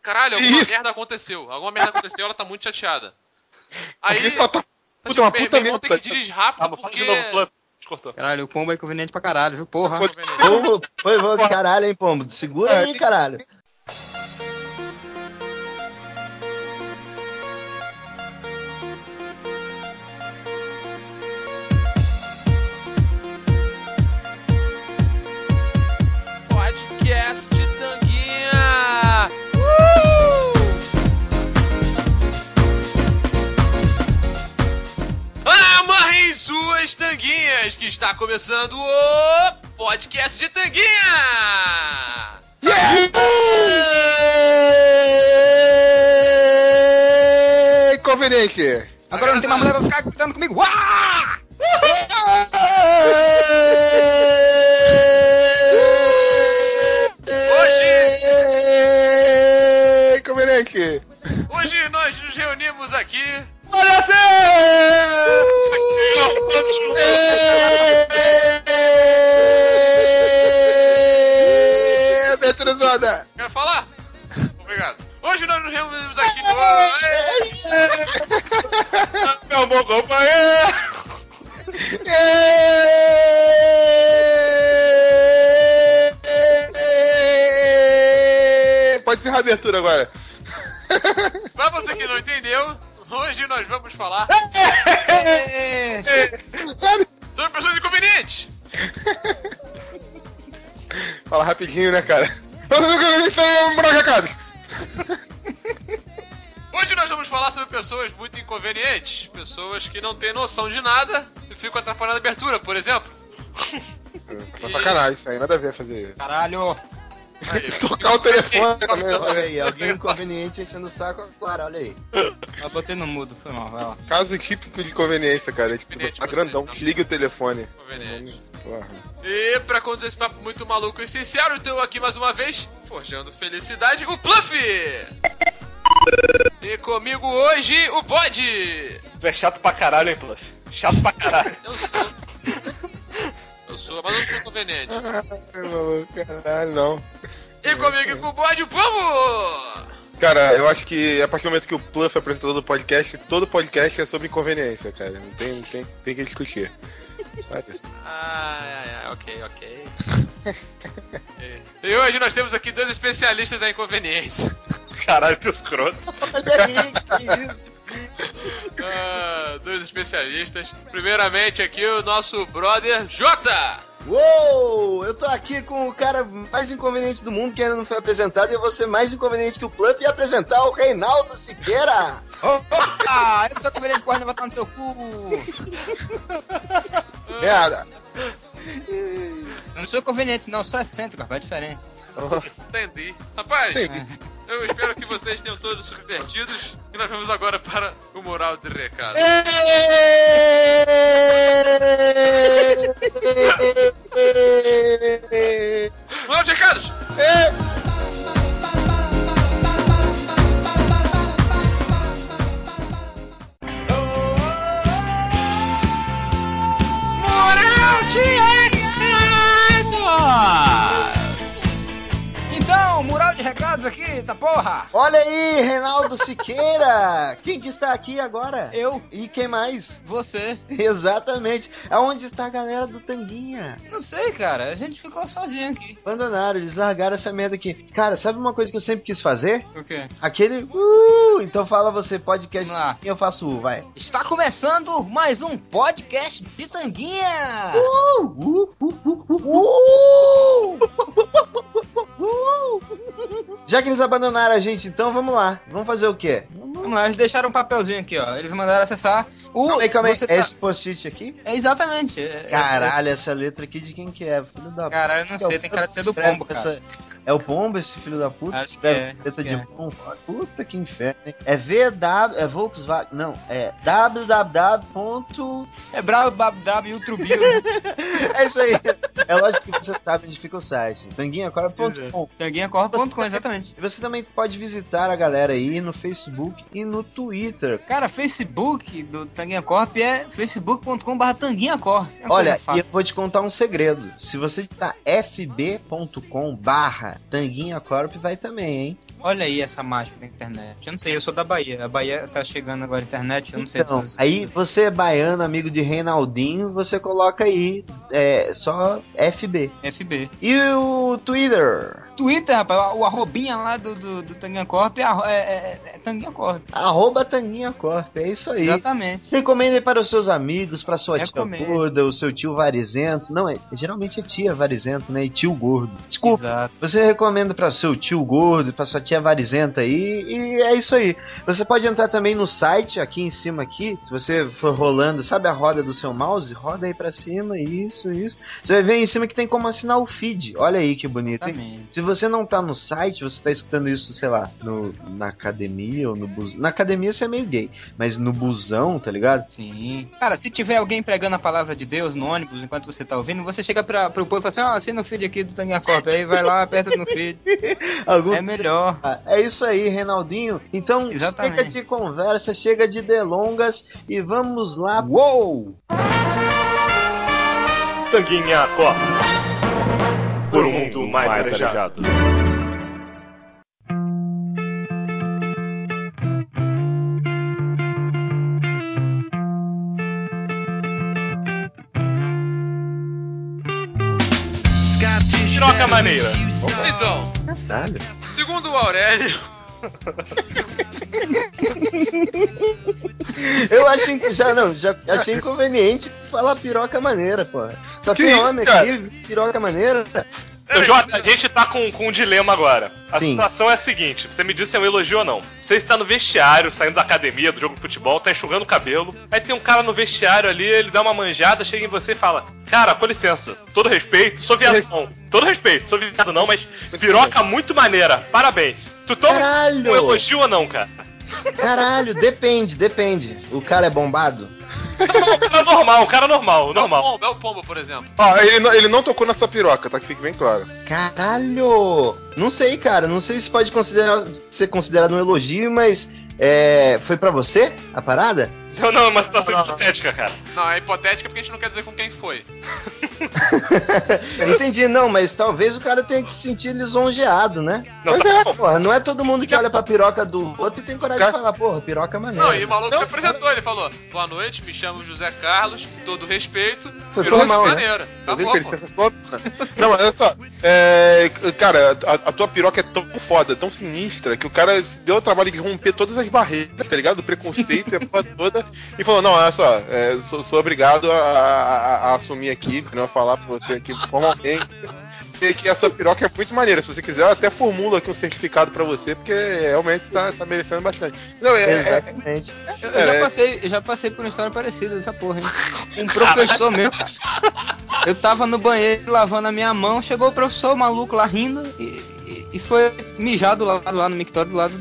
caralho, alguma merda aconteceu, ela tá muito chateada. Aí, puta, uma puta meu irmão tem que dirigir rápido porque... de novo, Plump. Cortou. Caralho, o pombo é inconveniente pra caralho, viu? Porra. Pombo, foi, caralho, hein, pombo? Segura aí, caralho. Podcast de Tanguinha! Amarrem suas tanguinhas, que está começando o Podcast de Tanguinha! Conveniente. Agora não tem mais mulher pra ficar gritando comigo. Uá! Conveniente. Hoje nós nos reunimos aqui. Olha abertura zoada. Quero falar? Obrigado. Hoje nós nos reunimos aqui Meu bom companheiro. Pode ser a abertura agora. Pra você que não entendeu, hoje nós vamos falar sobre pessoas inconvenientes. Fala rapidinho, né, cara? Isso aí é um recado. Hoje nós vamos falar sobre pessoas muito inconvenientes. Pessoas que não têm noção de nada e ficam atrapalhando a abertura, por exemplo. Sacanagem, isso aí, nada a ver fazer isso. Caralho. Aí, Tocar o telefone também. Olha aí, alguém inconveniente enchendo o saco agora, olha aí. Eu botei no mudo, foi mal, vai lá. Caso típico de conveniência, cara. Tipo, tá grandão, desliga o telefone. inconveniente. Porra. E pra conduzir esse papo muito maluco e sincero, estou aqui mais uma vez, forjando felicidade, o Pluff! E comigo hoje, o Bode! Tu é chato pra caralho, hein, Pluff? Chato pra caralho. Eu sou, mas não sou inconveniente. Caralho, não. E comigo e com o Bode, o Pombo! Cara, eu acho que a partir do momento que o Pluff é apresentador do podcast, todo podcast é sobre inconveniência, cara. Não tem que discutir. Sabe isso? Ok. E hoje nós temos aqui dois especialistas da inconveniência. Caralho, que escroto. Olha aí, que isso. Dois especialistas. Primeiramente aqui o nosso brother Jota. Uou! Eu tô aqui com o cara mais inconveniente do mundo que ainda não foi apresentado e eu vou ser mais inconveniente que o Plump e apresentar o Reinaldo Siqueira! Opa! Eu sou conveniente, porra, não vai estar no seu cu! Merda! Eu não sou conveniente, não, sou excêntrico, rapaz, é diferente. Entendi. Rapaz, Entendi. eu espero que vocês tenham todos se divertidos. E nós vamos agora para o Moral de Recado. Moral de Recados! Moral de Recados! Então, mural de recados aqui, tá porra! Olha aí, Reinaldo Siqueira! Quem que está aqui agora? Eu, E quem mais? você, Exatamente. Aonde está a galera do Tanguinha? não sei, cara, a gente ficou sozinho aqui. Abandonaram, eles largaram essa merda aqui. Cara, sabe uma coisa que eu sempre quis fazer? O quê? Aquele então fala você, podcast Vamos lá. eu faço vai. Está começando mais um podcast de Tanguinha! Já que eles abandonaram a gente, então vamos lá. Vamos fazer o quê? Vamos lá, eles deixaram um papelzinho aqui, ó. Eles mandaram acessar o... Calma aí. você tá- Esse post-it aqui? É exatamente. Caralho, essa letra aqui de quem que é? Filho da Caralho, eu não sei, tem cara de ser do Escreve pombo, cara. É o pombo esse filho da puta? Acho que Escreve é, letra acho de que é. pombo. Puta que inferno, hein? É VW, é Volkswagen, não, é www. É brabo, babdab e ultrubio. É isso aí. É lógico que você sabe onde fica o site. Tanguinhacorp.com. Tanguinhacorp.com, exatamente. E você também pode visitar a galera aí no Facebook e no Twitter. Cara, Facebook do Tanguinha Corp é facebook.com/tanguinhacorp. É uma Olha, coisa e fácil. eu vou te contar um segredo. Se você digitar fb.com/tanguinhacorp, vai também, hein? Olha aí essa mágica da internet. Eu não sei, eu sou da Bahia. A Bahia tá chegando agora a internet, eu não sei Então, se... aí você é baiano, amigo de Reinaldinho, você coloca aí só FB. FB. E o Twitter? Twitter, rapaz, o arrobinha lá do Tanguinha Corp é Tanguinha Corp. Tanguinha Corp, é isso aí. Exatamente. Recomende para os seus amigos, para sua tia Recomendo. gorda, o seu tio varizento. Não, geralmente é tia varizento, né? E tio gordo. Desculpa. Exato. Você recomenda para o seu tio gordo, para sua tia varizenta aí, e é isso aí. Você pode entrar também no site, aqui em cima aqui, se você for rolando, sabe a roda do seu mouse? Roda aí para cima, isso. Você vai ver aí em cima que tem como assinar o feed. Olha aí que bonito, hein? Exatamente. Se você não tá no site, você tá escutando isso, sei lá, na academia ou no busão. Na academia você é meio gay, mas no busão, tá ligado? Sim. Cara, se tiver alguém pregando a palavra de Deus no ônibus enquanto você tá ouvindo, você chega pro povo e fala assim, assina o feed aqui do Tanguinha Corp. Aí vai lá, aperta no feed. É melhor. É isso aí, Reinaldinho. Então, Exatamente. chega de conversa, chega de delongas e vamos lá. Uou! Tanguinha Corp. Por um mundo mais arejado. Piroca maneira. Então, Caralho. segundo o Aurélio, Eu achei já achei inconveniente falar piroca maneira, pô. Só Que tem isso, homem cara? aqui, piroca maneira. Jota, a gente tá com um dilema agora. A Sim. situação é a seguinte: você me diz se é um elogio ou não. Você está no vestiário, saindo da academia, do jogo de futebol, tá enxugando o cabelo. Aí tem um cara no vestiário ali, ele dá uma manjada, chega em você e fala: cara, com licença, todo respeito, sou viado não. Todo respeito, sou viado não, mas piroca muito maneira, parabéns. Tu toma Caralho! um elogio ou não, cara? Caralho, depende. O cara é bombado? Um cara normal. É o pombo, por exemplo. Ó, ele não tocou na sua piroca, tá? Que fique bem claro. Caralho! Não sei, cara. Não sei se pode ser considerado um elogio, mas foi pra você a parada? Não, é uma situação hipotética, cara. Não, é hipotética porque a gente não quer dizer com quem foi. Entendi, não, mas talvez o cara tenha que se sentir lisonjeado, né? Não, Pois tá bom. porra, não é todo mundo que olha pra piroca do outro e tem coragem de falar, porra, piroca é maneira. Não, e o maluco se apresentou, ele falou: boa noite, me chamo José Carlos, com todo respeito. Foi piroca formal, né? maneira. Tá Eu vi bom, que ele pô. fez essa foto. Não, olha só. Cara, a tua piroca é tão foda, tão sinistra, que o cara deu o trabalho de romper todas as barreiras, tá ligado? Do preconceito e a porra toda. E falou: não, olha só, sou obrigado a assumir aqui, não falar pra você aqui formalmente. Que a sua piroca é muito maneira. Se você quiser, eu até formulo aqui um certificado pra você, porque realmente você tá merecendo bastante. Não, Exatamente. Eu já passei por uma história parecida dessa porra, hein? Um professor meu, cara. Eu tava no banheiro lavando a minha mão, chegou o professor maluco lá rindo e foi mijar do lado lá no mictório, do lado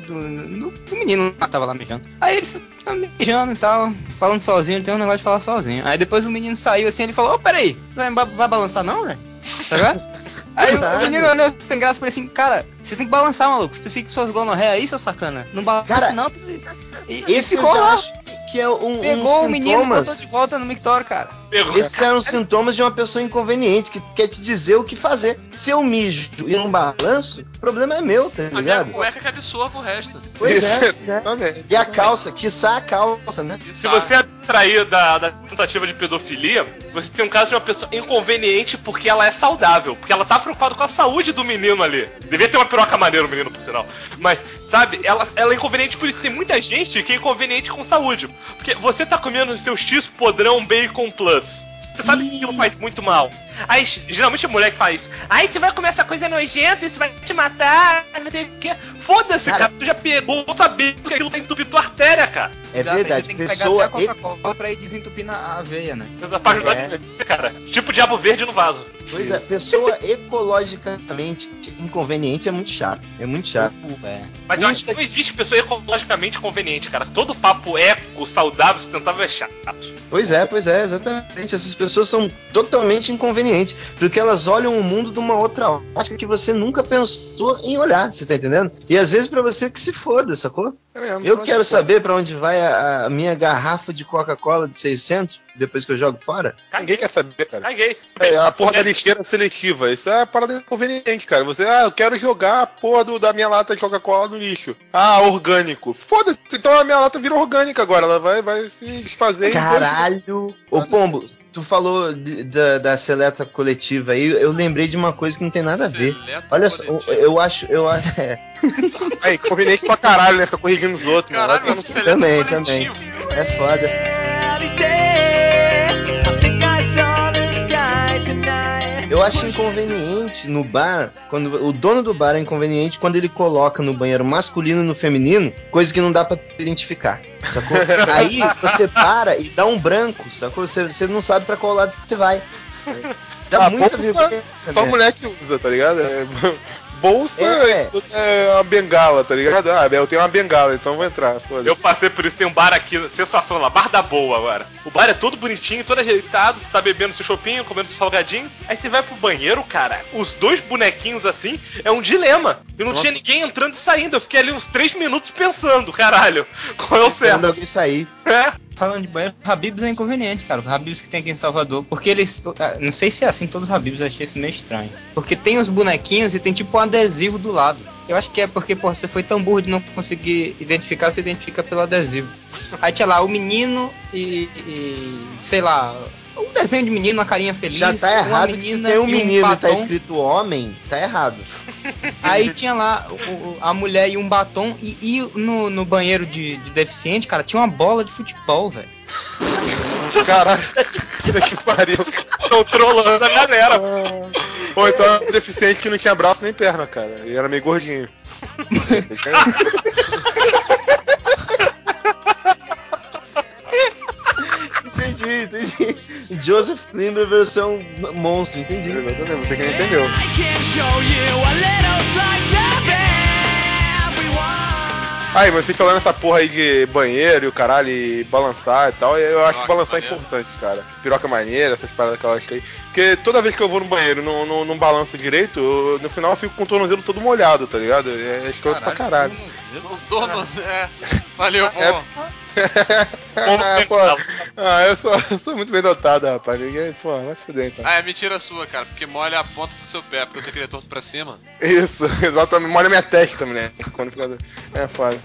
do menino lá, tava lá mijando. Aí ele tava mijando e tal, falando sozinho, ele tem um negócio de falar sozinho. Aí depois o menino saiu assim, ele falou: ô, peraí, vai balançar não, velho? Tá ligado? Aí o menino olhou sem graça pra ele assim: cara, você tem que balançar, maluco. Tu fica com suas gonorreias aí, seu sacana. Não balança Cara, não. E Esse ficou eu já lá. acho que é Pegou o menino e botou de volta no mictório, cara. Esses são os sintomas de uma pessoa inconveniente que quer te dizer o que fazer. Se eu mijo e não balanço, o problema é meu, tá A minha ligado? cueca que absorva o resto. Pois é. Exatamente. E a calça, quiçá a calça, né? Se você é distraído da tentativa de pedofilia, você tem um caso de uma pessoa inconveniente porque ela é saudável, porque ela tá preocupada com a saúde do menino ali. Devia ter uma piroca maneira o menino, por sinal. Mas, sabe, ela é inconveniente por isso. Tem muita gente que é inconveniente com saúde. Porque você tá comendo seu X podrão bacon plus. Você sabe que aquilo faz muito mal. Aí, geralmente a mulher que faz isso. Aí você vai comer essa coisa nojenta, isso vai te matar, não sei o que. Foda-se, cara. Tu já pegou sabendo que aquilo vai entupir tua artéria, cara. É Exato, verdade, você tem que pessoa. pegar até a Coca-Cola pra ir desentupindo a aveia, né? Pra ajudar você, cara. Tipo diabo verde no vaso. Pois é, pessoa ecologicamente inconveniente é muito chato. É muito chato. É. Mas Mas eu acho que não existe pessoa ecologicamente conveniente, cara. Todo papo eco, saudável, sustentável é chato. Pois é, exatamente. Essas pessoas são totalmente inconvenientes, porque elas olham o mundo de uma outra ótica que você nunca pensou em olhar, você tá entendendo? E às vezes pra você que se foda, sacou? Eu quero saber pra onde vai a minha garrafa de Coca-Cola de 600 depois que eu jogo fora. Ninguém quer saber, cara. Caguei. A porra da lixeira seletiva. Isso é uma parada inconveniente, cara. Você, eu quero jogar a porra da minha lata de Coca-Cola no lixo. Orgânico. Foda-se, então a minha lata vira orgânica agora. Ela vai se desfazer. Caralho! Ô Pombo, tu falou da seleta coletiva aí, eu lembrei de uma coisa que não tem nada a ver. Olha só, eu acho. É inconveniente pra caralho, né? Ficar corrigindo os outros. Caralho, mano. seleta Também. coletivo. É foda. Eu acho inconveniente no bar, quando o dono do bar é inconveniente quando ele coloca no banheiro masculino e no feminino, coisa que não dá pra identificar, sacou? Aí você para e dá um branco, sacou? Você não sabe pra qual lado você vai. Dá muita vergonha. Só mulher que usa, tá ligado? Bolsa é uma bengala, tá ligado? Eu tenho uma bengala, então vou entrar. Foda-se. Eu passei por isso, tem um bar aqui, sensacional lá, Bar da Boa agora. O bar é todo bonitinho, todo ajeitado, você tá bebendo seu chopinho, comendo seu salgadinho. Aí você vai pro banheiro, cara, os dois bonequinhos assim, é um dilema. E não tinha ninguém entrando e saindo. Eu fiquei ali uns 3 minutos pensando, caralho, qual é o certo? Quando alguém sair. Falando de banheiro, o Habib's é inconveniente, cara. O Habib's que tem aqui em Salvador. Porque eles. Não sei se é assim todos os Habib's, eu achei isso meio estranho. Porque tem os bonequinhos e tem tipo um adesivo do lado. Eu acho que é porque, porra, você foi tão burro de não conseguir identificar, você identifica pelo adesivo. Aí tinha lá o menino e sei lá. Um desenho de menino, uma carinha feliz. Já tá errado que se tem um menino e tá escrito homem, tá errado. Aí tinha lá a mulher e um batom. E no banheiro de deficiente, cara, tinha uma bola de futebol, velho. Caralho, que pariu. Tô trolando a galera. Ou então era um deficiente que não tinha braço nem perna, cara. E era meio gordinho. Entendi. Joseph Klimber versão monstro, entendi. Exatamente, você que não entendeu. Aí, mas você falando essa porra aí de banheiro e o caralho, e balançar e tal, eu acho que balançar é importante, cara. Piroca maneira, essas paradas que eu acho aí. Porque toda vez que eu vou no banheiro e não balanço direito, no final eu fico com o tornozelo todo molhado, tá ligado? É escroto pra caralho. Tornozelo. Valeu, pô. Eu sou muito bem dotado, rapaz. Ninguém, pô, vai se fuder então. É mentira sua, cara, porque molha a ponta do seu pé, porque você queria torto pra cima. Isso, exatamente, molha minha testa, mulher. Quando fica. É foda.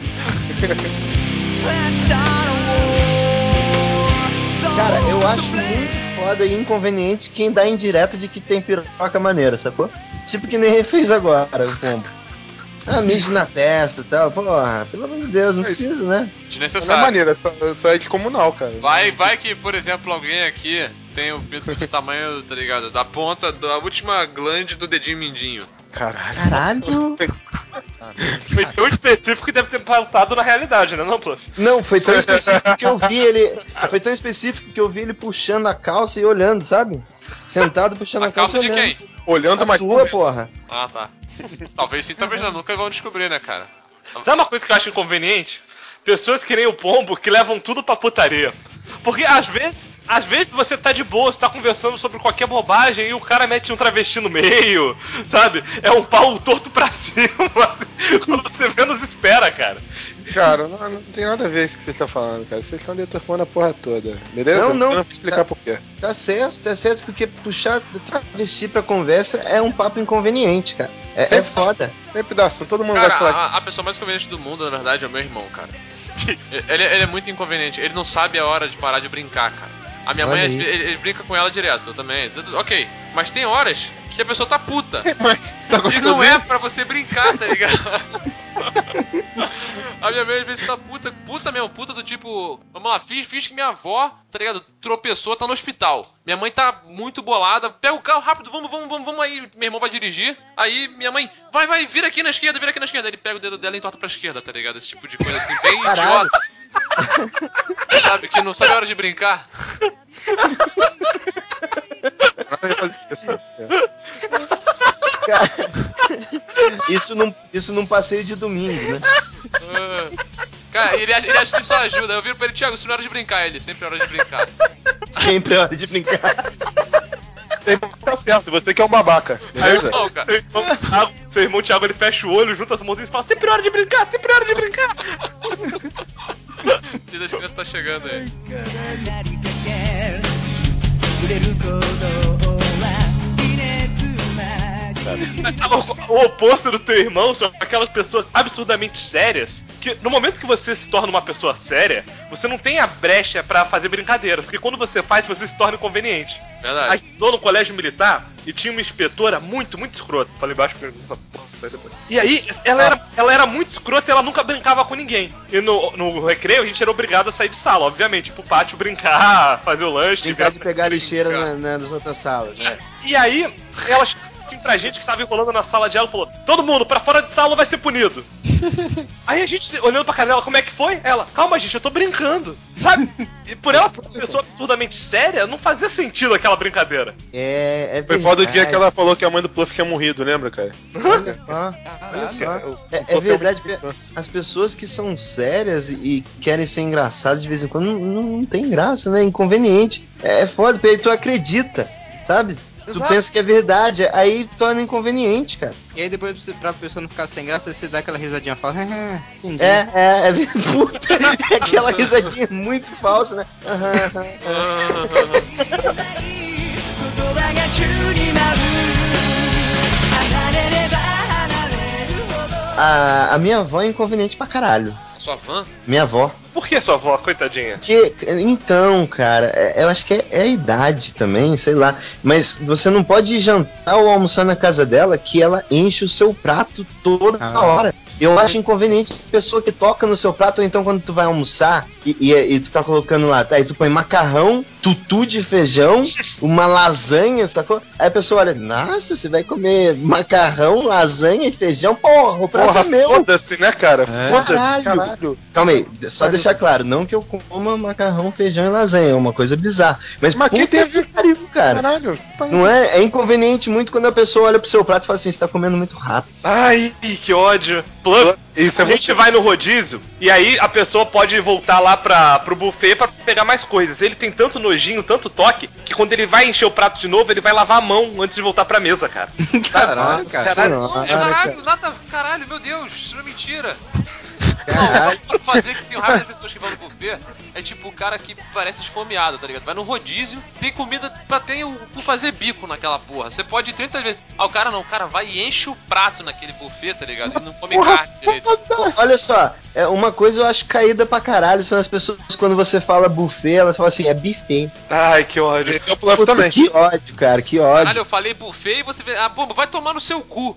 Cara, eu acho muito foda e inconveniente quem dá indireta de que tem piroca maneira, sacou? Tipo que nem fez agora, o Pombo. Mijo na testa e tal, porra, pelo amor de Deus, não precisa, né? Desnecessário. Não é maneira, só é descomunal, cara. Vai que, por exemplo, alguém aqui tem o pinto do tamanho, tá ligado? Da ponta da última glande do dedinho mindinho. Caralho! Foi tão específico que deve ter faltado na realidade, né, não, Pluff? Não, foi tão específico que eu vi ele. Foi tão específico que eu vi ele puxando a calça e olhando, sabe? Sentado puxando a calça. A calça de olhando. quem? Olhando mais tua, porra. Ah, tá. Talvez sim, talvez não. Nunca vão descobrir, né, cara? Sabe uma coisa que eu acho inconveniente? Pessoas que nem o Pombo que levam tudo pra putaria. Porque às vezes você tá de boa, você tá conversando sobre qualquer bobagem e o cara mete um travesti no meio, sabe? É um pau torto pra cima, quando você menos espera, cara. Cara, não tem nada a ver isso que vocês estão falando, cara. Vocês estão deturpando a porra toda, beleza? Não. Eu vou explicar por quê. Tá certo, porque puxar travesti pra conversa é um papo inconveniente, cara. É foda. Sempre dá assunto, todo mundo cara, vai falar. A pessoa mais inconveniente do mundo, na verdade, é o meu irmão, cara. Ele é muito inconveniente, ele não sabe a hora de parar de brincar, cara. A minha mãe, ele brinca com ela direto, eu também. Ok, mas tem horas que a pessoa tá puta. E não é pra você brincar, tá ligado? A minha mãe às vezes tá puta mesmo, puta do tipo, vamos lá, fiz que minha avó, tá ligado, tropeçou, tá no hospital. Minha mãe tá muito bolada, pega o carro rápido, vamos aí, meu irmão vai dirigir. Aí minha mãe, vai, vira aqui na esquerda. Ele pega o dedo dela e entorta pra esquerda, tá ligado? Esse tipo de coisa assim, bem idiota. Sabe, que não sabe a hora de brincar. Isso num passeio de domingo, né? Cara, ele acha que isso ajuda. Eu viro pra ele, Thiago, isso não é hora de brincar. Ele, sempre é hora de brincar. Sempre é hora de brincar. Tá certo, você que é um babaca. Aí, Beleza? não, cara. Seu irmão Thiago, ele fecha o olho, junta as mãozinhas e fala, sempre é hora de brincar, sempre é hora de brincar. O dia das crianças tá chegando aí. O oposto do teu irmão são aquelas pessoas absurdamente sérias que no momento que você se torna uma pessoa séria, você não tem a brecha pra fazer brincadeira, porque quando você faz, você se torna inconveniente. Verdade. A gente estudou no colégio militar e tinha uma inspetora muito escrota. Falei baixo porque essa porra sai depois. E aí, ela era muito escrota e ela nunca brincava com ninguém. E no recreio a gente era obrigado a sair de sala, obviamente, ir pro pátio brincar, fazer o lanche. Brincar de pegar lixeira nas outras salas, né? E aí, ela assim pra gente que tava enrolando na sala de aula, falou: todo mundo pra fora de sala vai ser punido. Aí a gente, olhando pra cara dela, como é que foi? Ela, calma gente, eu tô brincando. Sabe? E por ela ser uma pessoa absurdamente séria, não fazia sentido aquela brincadeira. Foi foda o dia que ela falou que a mãe do Pluff tinha morrido, lembra, cara? Olha só. É verdade, as pessoas que são sérias e querem ser engraçadas de vez em quando não tem graça, né? É inconveniente. É foda, porque aí tu acredita, sabe? Tu Exato. pensa que é verdade, aí torna inconveniente, cara. E aí depois, pra pessoa não ficar sem graça, você dá aquela risadinha falsa. Entendi. Puta, é aquela risadinha muito falsa, né? A minha avó é inconveniente pra caralho. A sua van? Minha avó. Por que sua avó, coitadinha? Então, cara, eu acho que é a idade também, sei lá. Mas você não pode jantar ou almoçar na casa dela que ela enche o seu prato toda hora. Eu acho inconveniente a pessoa que toca no seu prato, ou então quando tu vai almoçar e tu tá colocando lá, tá? E tu põe macarrão, tutu de feijão, uma lasanha, sacou? Aí a pessoa olha, nossa, você vai comer macarrão, lasanha e feijão? Porra, o prato é meu. Foda-se, né, cara? Foda-se, caralho. Calma aí, só deixar claro, não que eu coma macarrão, feijão e lasanha, é uma coisa bizarra. Mas quem teve, pariu, cara? Caralho. Não é? É inconveniente muito quando a pessoa olha pro seu prato e fala assim, você tá comendo muito rápido. Ai, que ódio. Plus, Isso é a gente vai no rodízio e aí a pessoa pode voltar lá pro buffet pra pegar mais coisas. Ele tem tanto nojinho, tanto toque, que quando ele vai encher o prato de novo, ele vai lavar a mão antes de voltar pra mesa, cara. Caralho, cara. Caralho, meu Deus, isso não é mentira. Caralho. Não, o que eu posso fazer que tem raiva das pessoas que vão no buffet é tipo o cara que parece esfomeado, tá ligado? Vai no rodízio, tem comida pra ter o fazer bico naquela porra. Você pode ir 30 vezes. O cara não, o cara vai e enche o prato naquele buffet, tá ligado? E não come carne direito. Olha só, uma coisa eu acho caída pra caralho são as pessoas, quando você fala buffet, elas falam assim, é buffet. Ai, que ódio. Esse é o Pluff também. Que ódio, cara, que ódio. Caralho, eu falei buffet e você vê. Ah, bomba, vai tomar no seu cu.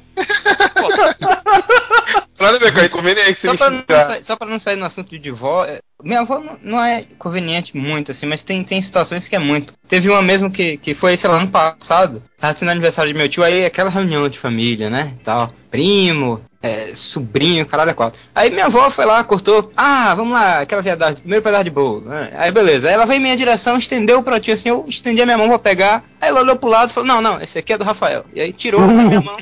Nada a ver com a inconveniente. Só pra não sair no assunto de vó, minha avó não é conveniente muito, assim, mas tem situações que é muito. Teve uma mesmo que foi, sei lá, ano passado, tava tendo aniversário de meu tio, aí aquela reunião de família, né, tal, primo, sobrinho, caralho, é quatro. Aí minha avó foi lá, cortou, vamos lá, aquela viadagem, primeiro pedaço de bolo, né? Aí beleza, aí ela veio em minha direção, estendeu o pratinho assim, eu estendi a minha mão pra pegar, aí ela olhou pro lado e falou, não, esse aqui é do Rafael. E aí tirou a minha mão.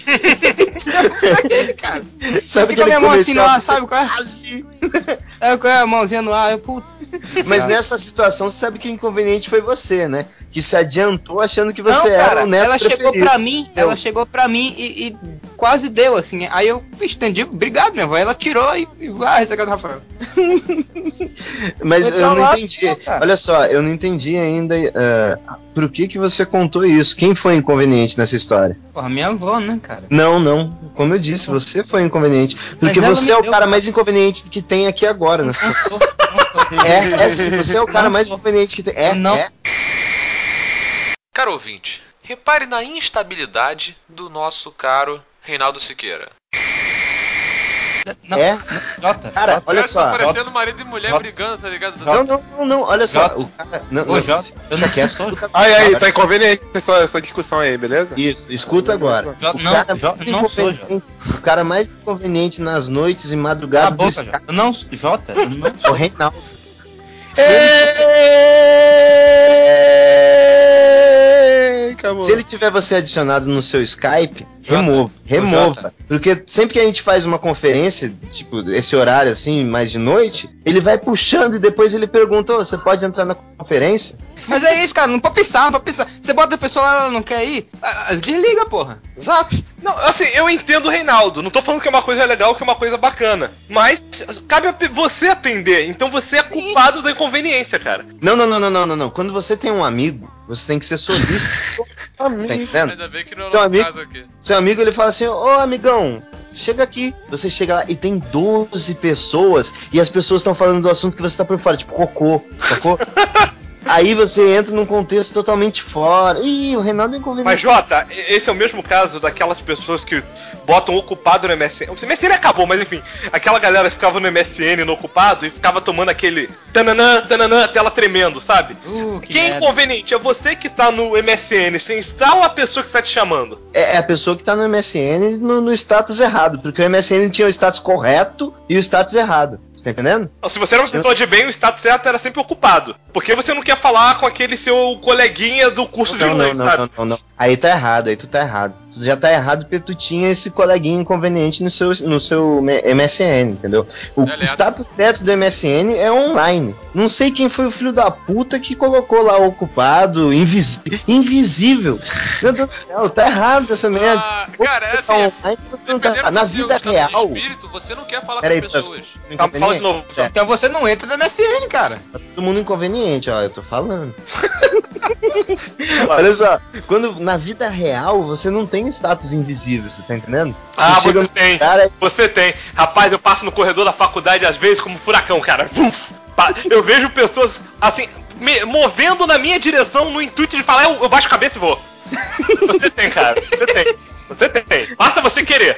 cara. Sabe que a minha mão assim no ar, sabe qual é? Aí com a mãozinha no ar, eu puto. Mas nessa situação, você sabe que o inconveniente foi você, né? Que se adiantou achando que você era o neto ela preferido. Ela chegou pra mim e quase deu, assim. Aí eu estendi, obrigado, minha avó. Ela tirou e vai, esse aqui é do Rafael. Mas Foi eu não traumático, entendi. cara. Olha só, eu não entendi ainda por que você contou isso. Quem foi inconveniente nessa história? Porra, minha avó, né, cara? Não. Como eu disse, você foi inconveniente. Porque Mas você ela é me o cara deu, mais inconveniente que tem aqui agora. Né? Não sou. Sim, você é o cara mais inconveniente que tem. Não. Caro ouvinte, repare na instabilidade do nosso caro Reinaldo Siqueira. Não, Jota. Cara, Jota. olha só. Parecendo marido e mulher Jota. brigando, tá ligado? Não, olha só. Jota. O cara, não, Ô, Jota, eu não quieto. sou. Aí, tá inconveniente essa discussão aí, beleza? Isso, escuta agora. Jota, O não, cara Jota, mais não sou, inconveniente- O cara mais inconveniente nas noites e Cala a madrugadas boca, desse Jota. Eu não, Jota, eu não é o sou. Reinaldo. Acabou. Se ele tiver você adicionado no seu Skype, Remova. Porque sempre que a gente faz uma conferência, tipo, esse horário assim, mais de noite, ele vai puxando e depois ele pergunta, você pode entrar na conferência? Mas é isso, cara, não pode pensar, não pode pensar. Você bota a pessoa lá, ela não quer ir, desliga, porra. Exato. Não, assim, eu entendo o Reinaldo. Não tô falando que é uma coisa legal, que é uma coisa bacana. Mas cabe a você atender. Então você é culpado da inconveniência, cara. Não. Quando você tem um amigo, você tem que ser solícito. Tá entendendo? Ainda bem que não é o Seu nosso amigo- caso aqui. Seu amigo, ele fala assim, ô amigão, chega aqui. Você chega lá e tem 12 pessoas e as pessoas estão falando do assunto que você tá por fora, tipo cocô, sacou? Aí você entra num contexto totalmente fora. Ih, o Reinaldo é inconveniente. Mas, Jota, esse é o mesmo caso daquelas pessoas que botam ocupado no MSN. O MSN acabou, mas enfim. Aquela galera ficava no MSN, no ocupado, e ficava tomando aquele tananã, tananã, tela tremendo, sabe? Que Quem é merda. inconveniente? É você que tá no MSN sem estar ou a pessoa que está te chamando? É a pessoa que tá no MSN no status errado, porque o MSN tinha o status correto e o status errado. Você tá entendendo? Não, se você era uma pessoa de bem, o status certo era sempre ocupado. Porque você não quer falar com aquele seu coleguinha do curso de inglês, sabe? Não. Aí tá errado, aí tu tá errado. Tu já tá errado porque tu tinha esse coleguinha inconveniente no seu MSN, entendeu? O Beleza. status certo do MSN é online. Não sei quem foi o filho da puta que colocou lá ocupado, invisível. Meu Deus do céu, tá errado essa merda. Cara, é Você tá assim, online, você não tá- dependendo na do seu vida estado de real. espírito, você não quer falar Peraí, com pessoas. Fala de novo. É, Então você não entra no MSN, cara. tá todo mundo inconveniente, ó, eu tô falando. Olha só, quando na vida real você não tem status invisível, você tá entendendo? Ah, chega você no tem. cara, Você tem. Rapaz, eu passo no corredor da faculdade às vezes como furacão, cara. Eu vejo pessoas, assim, movendo na minha direção no intuito de falar, eu baixo a cabeça e vou. Você tem, cara. Você tem. Basta você querer.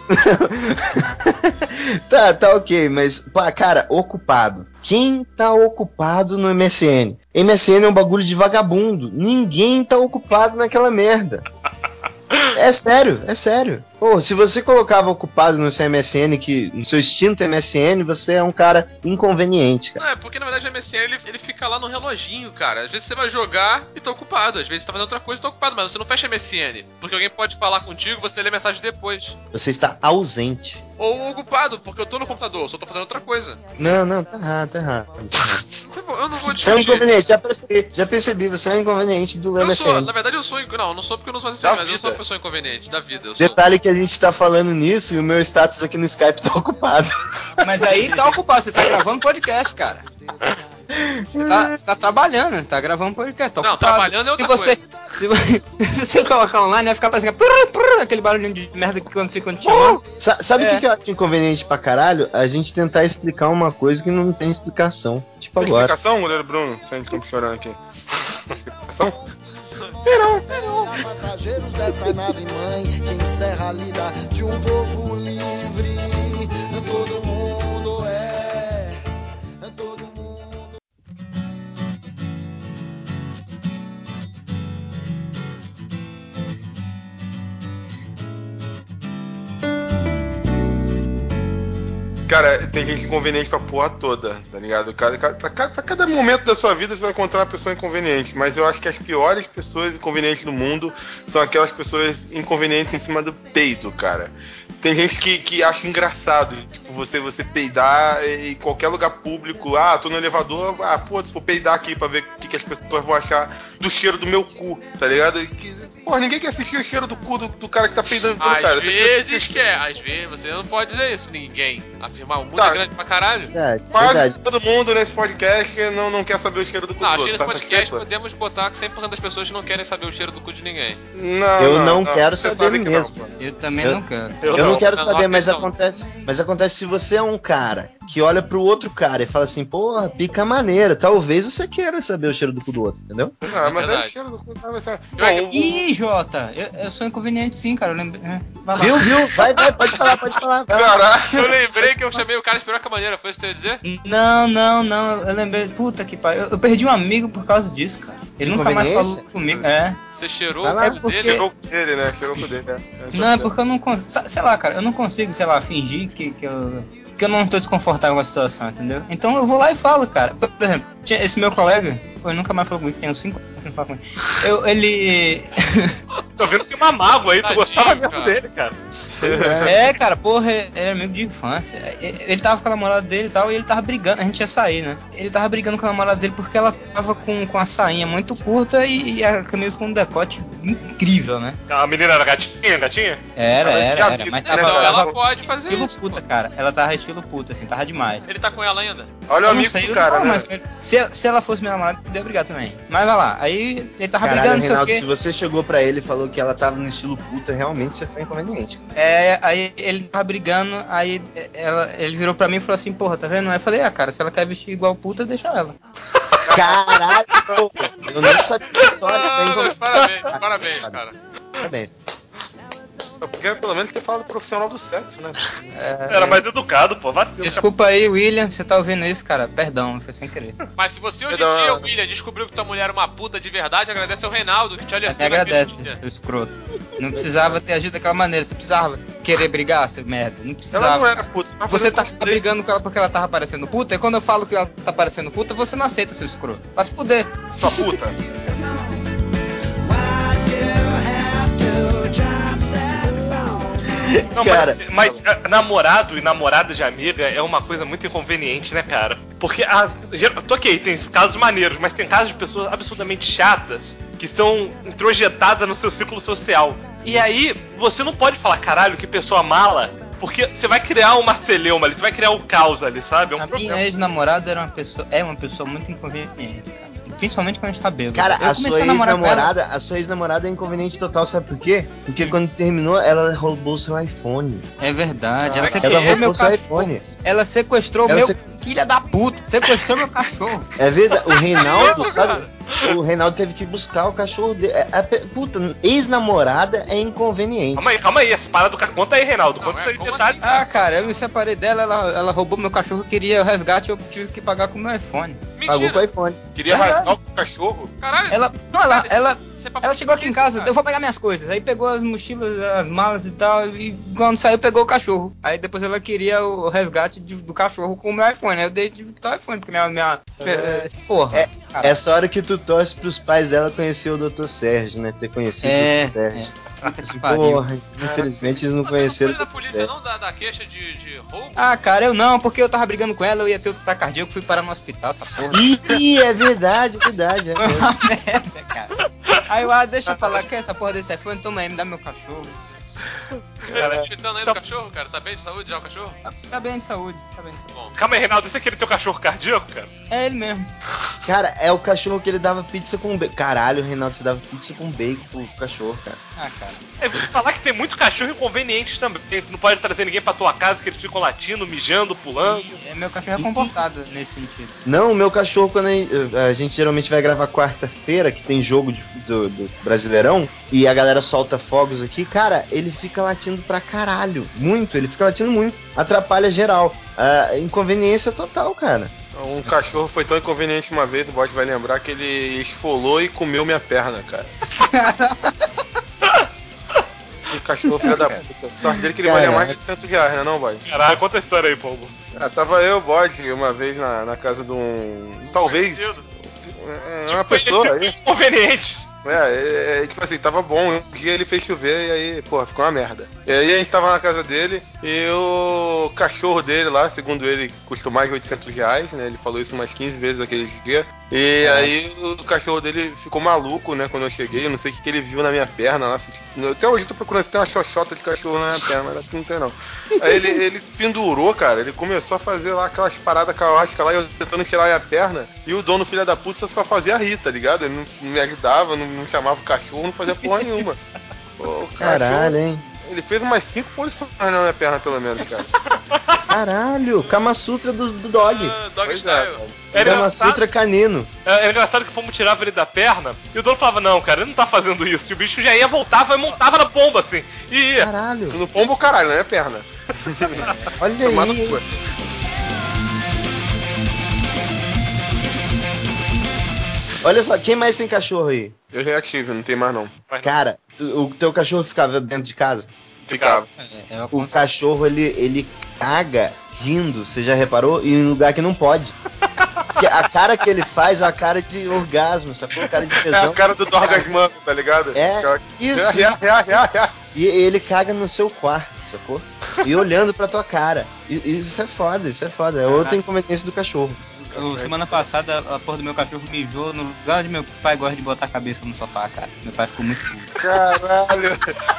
tá ok, mas, pá, cara, ocupado. Quem tá ocupado no MSN? MSN é um bagulho de vagabundo. Ninguém tá ocupado naquela merda. É sério. Pô, se você colocava ocupado no seu MSN, que no seu extinto MSN, você é um cara inconveniente, cara. Não, é porque na verdade o MSN ele fica lá no reloginho, cara. Às vezes você vai jogar e tá ocupado, às vezes você tá fazendo outra coisa e tá ocupado, mas você não fecha MSN. Porque alguém pode falar contigo, você lê mensagem depois. Você está ausente. Ou ocupado, porque eu tô no computador, eu só tô fazendo outra coisa. Não, tá errado. Eu não vou Você é um discutir. inconveniente, já percebi, você é um inconveniente do Eu MSN. sou, na verdade eu sou. Não, eu não sou porque eu não sou MSN, Da mas eu vida. sou uma pessoa inconveniente da vida. Eu sou. Detalhe que a gente tá falando nisso e o meu status aqui no Skype tá ocupado. Mas aí tá ocupado, você tá gravando podcast, cara. Você tá trabalhando, tá gravando podcast. Tá Não, ocupado. trabalhando é outra Se você colocar online, vai ficar parecendo aquele barulhinho de merda que quando fica te chamando. Sabe o que eu acho inconveniente pra caralho? A gente tentar explicar uma coisa que não tem explicação. Tipo Tem agora. explicação, goleiro Bruno? Se a gente tá chorando aqui. Explicação? Passageiros dessa nave mãe que encerra a lida de um povo livre. Todo mundo é. Todo mundo. Cara, tem gente inconveniente pra porra toda, tá ligado? Pra cada momento da sua vida você vai encontrar uma pessoa inconveniente, mas eu acho que as piores pessoas inconvenientes do mundo são aquelas pessoas inconvenientes em cima do peido, cara. Tem gente que acha engraçado, tipo, você peidar em qualquer lugar público. Tô no elevador, foda-se, vou peidar aqui pra ver o que as pessoas vão achar do cheiro do meu cu, tá ligado? Porra, ninguém quer assistir o cheiro do cu do cara que tá peidando, cara. Às vezes quer, às vezes você não pode dizer isso, ninguém. Afirmar, o mundo Tá. é grande pra caralho. Quase todo mundo nesse podcast não quer saber o cheiro do cu Não, do acho que outro. nesse Tá podcast satisfeito? podemos botar que 100% das pessoas não querem saber o cheiro do cu de ninguém. Eu não quero você saber sabe que mesmo. não, pô. Eu também Eu- não quero. Eu não quero Não, saber, não, mas não. acontece se você é um cara que olha pro outro cara e fala assim, porra, pica maneira, talvez você queira saber o cheiro do cu do outro, entendeu? Mas é o verdade. cheiro do cu do cara. Eu- Ih, Jota, eu sou inconveniente sim, cara. Eu lembrei. Vai lá. Viu? Vai, pode falar. Vai lá. Caralho. Eu lembrei que eu chamei o cara de piroca maneira, foi isso que eu ia dizer? Não. Eu lembrei. Puta que pariu. Eu perdi um amigo por causa disso, cara. Ele nunca mais Inconveniência? falou comigo. É. Você cheirou Vai o lá, cu porque- dele? Cheirou com dele, né? Cheirou com dele, né? Não, é porque eu não consigo. Sei lá, cara, eu não consigo, sei lá, fingir que eu não tô desconfortável com a situação, entendeu? Então eu vou lá e falo, cara. Por exemplo, tinha esse meu colega, pô, ele nunca mais falou comigo, tem uns 5 anos. que não fala comigo. Ele... Tô vendo que tem uma mágoa aí, tu Tadinho, gostava mesmo cara. dele, cara. Cara, porra, ele era amigo de infância. Ele tava com a namorada dele e tal, e ele tava brigando, a gente ia sair, né? Ele tava brigando com a namorada dele porque ela tava com a sainha muito curta e a camisa com um decote incrível, né? A menina era gatinha? Era, mas tava, Então ela tava pode fazer estilo isso. puta, cara. Ela tava estilo puta, assim, tava demais. Ele tá com ela ainda? Olha o Eu não amigo sei, do eu cara, não falo né? mais com ele. Se ela fosse minha namorada, eu poderia brigar também. Mas vai lá, aí ele tava Caralho, brigando, não sei o Reinaldo, quê. se você chegou pra ele e falou que ela tava no estilo puta, realmente você foi inconveniente. Aí ele tava brigando, aí ele virou pra mim e falou assim, porra, tá vendo? Aí eu falei, cara, se ela quer vestir igual puta, deixa ela. Caralho, eu não sabia da história. Parabéns, cara. Parabéns. Porque pelo menos ter falado profissional do sexo, né? Era mais educado, pô, vacilo. Desculpa aí, William, você tá ouvindo isso, cara? Perdão, foi sem querer. Mas se você hoje em dia, William, descobriu que tua mulher era uma puta de verdade, agradece ao Reinaldo que te alertou. Me agradece, naquele dia. seu escroto. Não precisava ter agido daquela maneira, você precisava querer brigar, seu merda. Não precisava. Ela não era puta. Você tá brigando com ela porque ela tava parecendo puta, e quando eu falo que ela tá parecendo puta, você não aceita, seu escroto. Vai se fuder. Sua puta. Não, Cara, mas namorado e namorada de amiga é uma coisa muito inconveniente, né, cara? Porque ok, tem casos maneiros, mas tem casos de pessoas absurdamente chatas que são introjetadas no seu círculo social. E aí, você não pode falar, caralho, que pessoa mala, porque você vai criar uma celeuma ali, você vai criar um caos ali, sabe? É um A problema. minha ex-namorada é uma pessoa muito inconveniente, cara. Principalmente quando a gente tá bêbado. Cara, Eu a comecei sua namorar com ela. ex-namorada é inconveniente total, sabe por quê? Porque quando terminou, ela roubou seu iPhone. É verdade, ela Ela sequestrou meu roubou seu cachorro. iPhone. Ela sequestrou Ela meu filha da puta. Sequestrou meu cachorro. É verdade, o Reinaldo, Isso, sabe? cara. O Reinaldo teve que buscar o cachorro dele. Puta, ex-namorada é inconveniente. Calma aí, essa parada do conta aí, Reinaldo, Não, conta isso aí em como detalhe. assim? Cara, eu me separei dela, ela roubou meu cachorro, queria o resgate, eu tive que pagar com o meu iPhone. Pagou com o Mentira. iPhone. Queria rasgar o cachorro. Caralho. Ela chegou aqui em casa, eu vou pegar minhas coisas. Aí pegou as mochilas, as malas e tal, e quando saiu pegou o cachorro. Aí depois ela queria o resgate do cachorro com o meu iPhone. Aí eu dei de o iPhone, porque porra. Caralho. Essa hora que tu torce pros pais dela conhecer o Dr. Sérgio, né? Ter conhecido o Dr. Sérgio. Puta que pariu. Porra, infelizmente eles não Você conheceram não foi o na Dr. polícia Sérgio. não da queixa de roubo? Cara, eu não, porque eu tava brigando com ela, eu ia ter o ataque cardíaco, fui parar no hospital, essa porra. Ih, é verdade. É mesmo. Uma merda, cara. Aí eu, deixa eu falar, quer essa porra desse iPhone? Toma aí, me dá meu cachorro. Ele tá gritando aí no cachorro, cara? Tá bem de saúde já o cachorro? Tá bem de saúde, Bom. Calma aí, Reinaldo, esse é aquele teu cachorro cardíaco, cara? É ele mesmo. Cara, é o cachorro que ele dava pizza com bacon. Caralho, Reinaldo, você dava pizza com bacon pro cachorro, cara. Cara. É, vou te falar que tem muito cachorro inconveniente também. Tu não pode trazer ninguém pra tua casa que eles ficam latindo, mijando, pulando. Meu cachorro é comportado nesse sentido. Não, o meu cachorro, quando a gente geralmente vai gravar quarta-feira, que tem jogo do Brasileirão, e a galera solta fogos aqui, cara, ele fica latindo pra caralho. Muito, ele fica latindo muito. Atrapalha geral. Inconveniência total, cara. Um cachorro foi tão inconveniente uma vez, o bot vai lembrar que ele esfolou e comeu minha perna, cara. Que cachorro filho da puta. Sorte dele que ele valia mais de R$800, né não, bot? Caralho, conta a história aí, Pombo. Tava eu, bot, uma vez na casa de um... Talvez... uma pessoa aí. Inconveniente. Tipo assim, tava bom. Um dia ele fez chover e aí, porra, ficou uma merda. E aí a gente tava na casa dele e o cachorro dele lá, segundo ele, custou mais de R$800, né? Ele falou isso umas 15 vezes aquele dia. E aí o cachorro dele ficou maluco, né? Quando eu cheguei, eu não sei o que ele viu na minha perna lá. Até hoje eu tô procurando se tem uma xoxota de cachorro na minha perna, mas acho que não tem não. Aí ele se pendurou, cara. Ele começou a fazer lá aquelas paradas caóticas lá, eu tentando tirar a minha perna. E o dono, filho da puta, só fazia rir, tá ligado? Ele não me ajudava, não chamava o cachorro, não fazia porra nenhuma. O Caralho, hein? Ele fez umas 5 posições na minha perna, pelo menos, cara. Caralho, Kama Sutra do dog. Dog Pois style. Kama Sutra canino. É engraçado que o Pombo tirava ele da perna e o dono falava, não, cara, ele não tá fazendo isso. E o bicho já ia, voltava e montava na pomba, assim. E ia. Caralho. No pombo, caralho, não é perna. Olha Tomar no aí. cu. Olha só, quem mais tem cachorro aí? Eu reativo, não tem mais não. Cara, o teu cachorro ficava dentro de casa? Ficava. O cachorro, ele caga rindo, você já reparou? E em lugar que não pode. Porque a cara que ele faz é a cara de orgasmo, sacou? A cara de É tesão. a cara do Dorgasmano, tá ligado? É, Aquela- isso. E ele caga no seu quarto, sacou? E olhando pra tua cara. E isso é foda, isso é foda. É outra inconveniência do cachorro. Semana passada, a porra do meu cachorro mijou no lugar onde meu pai gosta de botar a cabeça no sofá, cara. Meu pai ficou muito puto. Caralho.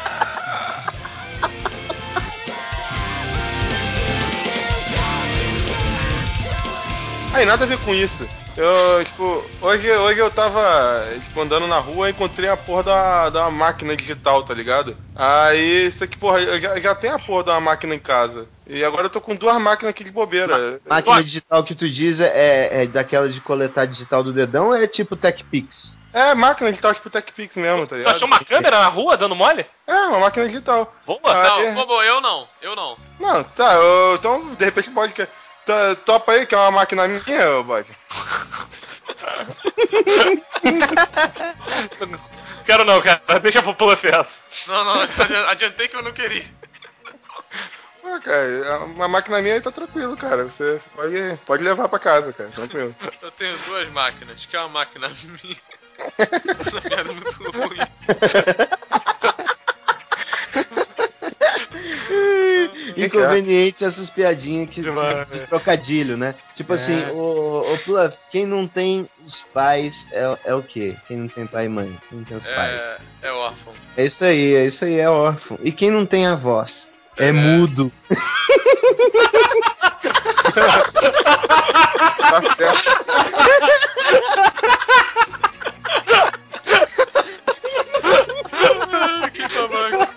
Aí, nada a ver com isso. Eu, tipo, hoje eu tava, tipo, andando na rua e encontrei a porra de uma máquina digital, tá ligado? Aí, isso aqui, porra, eu já tenho a porra de uma máquina em casa. E agora eu tô com 2 máquinas aqui de bobeira. Máquina digital que tu diz é daquela de coletar digital do dedão ou é tipo TechPix? É, máquina digital, tipo TechPix mesmo, tá Tu ligado? achou uma câmera na rua dando mole? É, uma máquina digital. Boa. Aí- Não, Bobo, eu não. Não, tá, então, de repente pode... Topa aí, que é uma máquina minha, ô bode. Quero não, cara. Deixa pro pulo essa. Não, adiantei que eu não queria. Ah, cara, uma máquina minha aí tá tranquilo, cara. Você pode levar pra casa, cara, tranquilo. Eu tenho 2 máquinas, que é uma máquina minha. Essa piada é muito ruim. Inconveniente essas piadinhas de trocadilho, né? Tipo assim, o Pluff, quem não tem os pais é o quê? Quem não tem pai e mãe? Quem não tem os pais? É órfão. É isso aí, é órfão. E quem não tem avós? É mudo. Tá certo. Que babaca.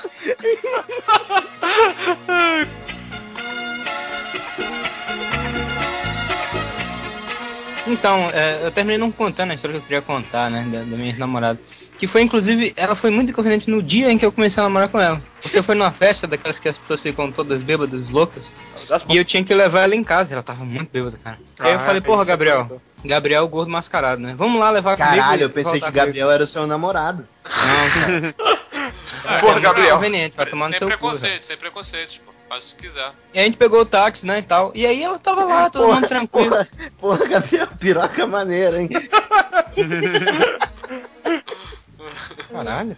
Então, eu terminei não contando a história que eu queria contar, né, da minha ex-namorada. Que foi, inclusive, ela foi muito inconveniente no dia em que eu comecei a namorar com ela. Porque foi numa festa daquelas que as pessoas ficam todas bêbadas, loucas. E eu tinha que levar ela em casa, ela tava muito bêbada, cara. Aí eu falei, porra, Gabriel, o gordo mascarado, né? Vamos lá levar comigo. Caralho, eu pensei que Gabriel era o seu namorado. Não, cara. Porra, Gabriel. Inconveniente, vai tomar no seu cu. Sem preconceito, pô. Faz o que quiser. E a gente pegou o táxi, né, e tal. E aí ela tava lá, todo mundo tranquilo. Porra, Gabriel, piroca maneira, hein? Caralho.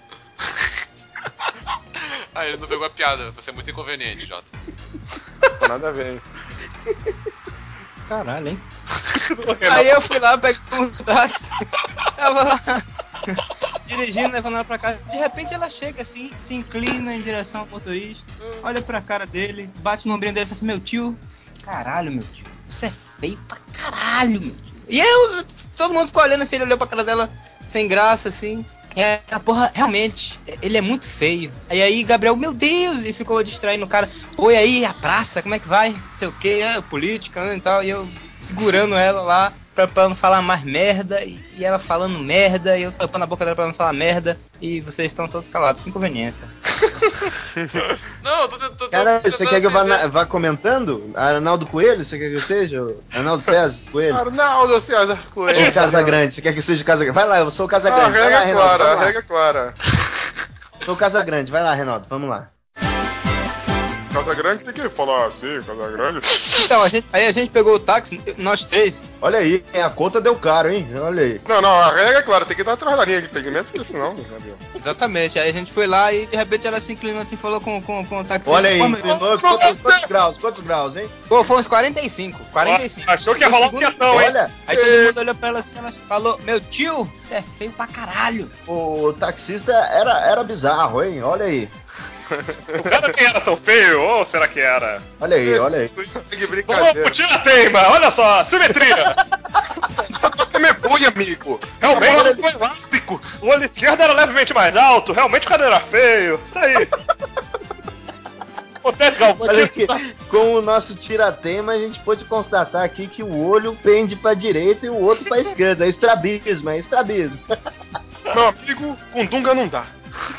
Aí ele não pegou a piada, você é muito inconveniente, Jota. Nada a ver. Caralho, hein? Aí eu fui lá, peguei um táxi, tava lá, dirigindo, levando ela pra casa. De repente ela chega assim, se inclina em direção ao motorista, olha pra cara dele, bate no ombrinho dele e fala assim, meu tio, caralho, meu tio, você é feio pra caralho, meu tio. E todo mundo ficou olhando assim, ele olhou pra cara dela sem graça, assim. A porra, realmente, ele é muito feio. Aí Gabriel, meu Deus, e ficou distraindo o cara. Oi, aí, a praça, como é que vai? Não sei o que, política, né, e tal. E eu segurando ela lá pra não falar mais merda. E ela falando merda, e eu tampando a boca dela pra não falar merda. E vocês estão todos calados, com inconveniência. Não, eu tô Caralho, você quer que eu vá comentando? Arnaldo Coelho, você quer que eu seja? Arnaldo César Coelho? Arnaldo César Coelho. Ou Casagrande, você quer que eu seja Casagrande? Vai lá, eu sou o A Casagrande. Vai lá, regra é Reinaldo, clara, vamos a lá. regra é clara. Sou o Casagrande, vai lá, Reinaldo, vamos lá. Casa Grande tem que falar assim, Casa Grande. Então, a gente pegou o táxi, nós três. Olha aí, a conta deu caro, hein? Olha aí. Não, a regra é clara, tem que estar atrás da linha de impedimento, porque senão, Gabriel. Exatamente, aí a gente foi lá e de repente ela se inclinou assim e falou com o taxista. Olha aí, "Pô, inclinou quantos graus, hein? Pô, foi uns 45. Achou que ia rolar um piatão, hein? Olha, Aí todo mundo olhou pra ela assim, ela falou, meu tio, você é feio pra caralho. o taxista era bizarro, hein? Olha aí. O cara nem era tão feio, ou será que era? Olha aí, olha aí. Que Vamos brincadeira. pro tira-teima, olha só, simetria. Você me boi, amigo. Realmente, Agora foi elástico. o olho esquerdo era levemente mais alto, realmente o cara era feio. Tá aí. Acontece, Gal. Olha aqui, com o nosso tiratema, a gente pode constatar aqui que o olho pende pra direita e o outro pra esquerda. É estrabismo, é estrabismo. Meu amigo, com Dunga não dá.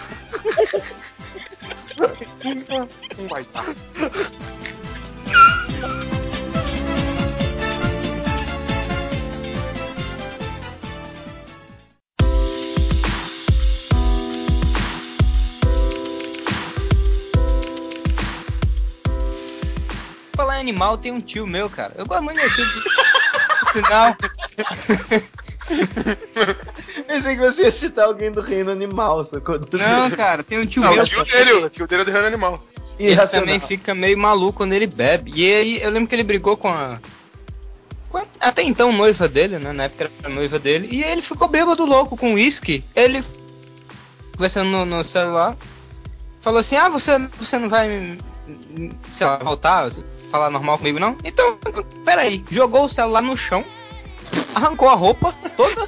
Dunga não vai dar. Falar em animal, tem um tio meu, cara. Eu gosto muito do meu tio. sinal. Pensei que você ia citar alguém do reino animal, sacou? Não, cara, tem um tio Não, meu. o tio dele é do reino animal. Ele Irracional. também fica meio maluco quando ele bebe. E aí, eu lembro que ele brigou com a até então noiva dele, né? Na época era a noiva dele. E aí ele ficou bêbado louco com uísque. Ele, conversando no celular, falou assim: ah, você não vai, sei lá, voltar, assim, falar normal comigo, não? Então, peraí. Jogou o celular no chão, arrancou a roupa toda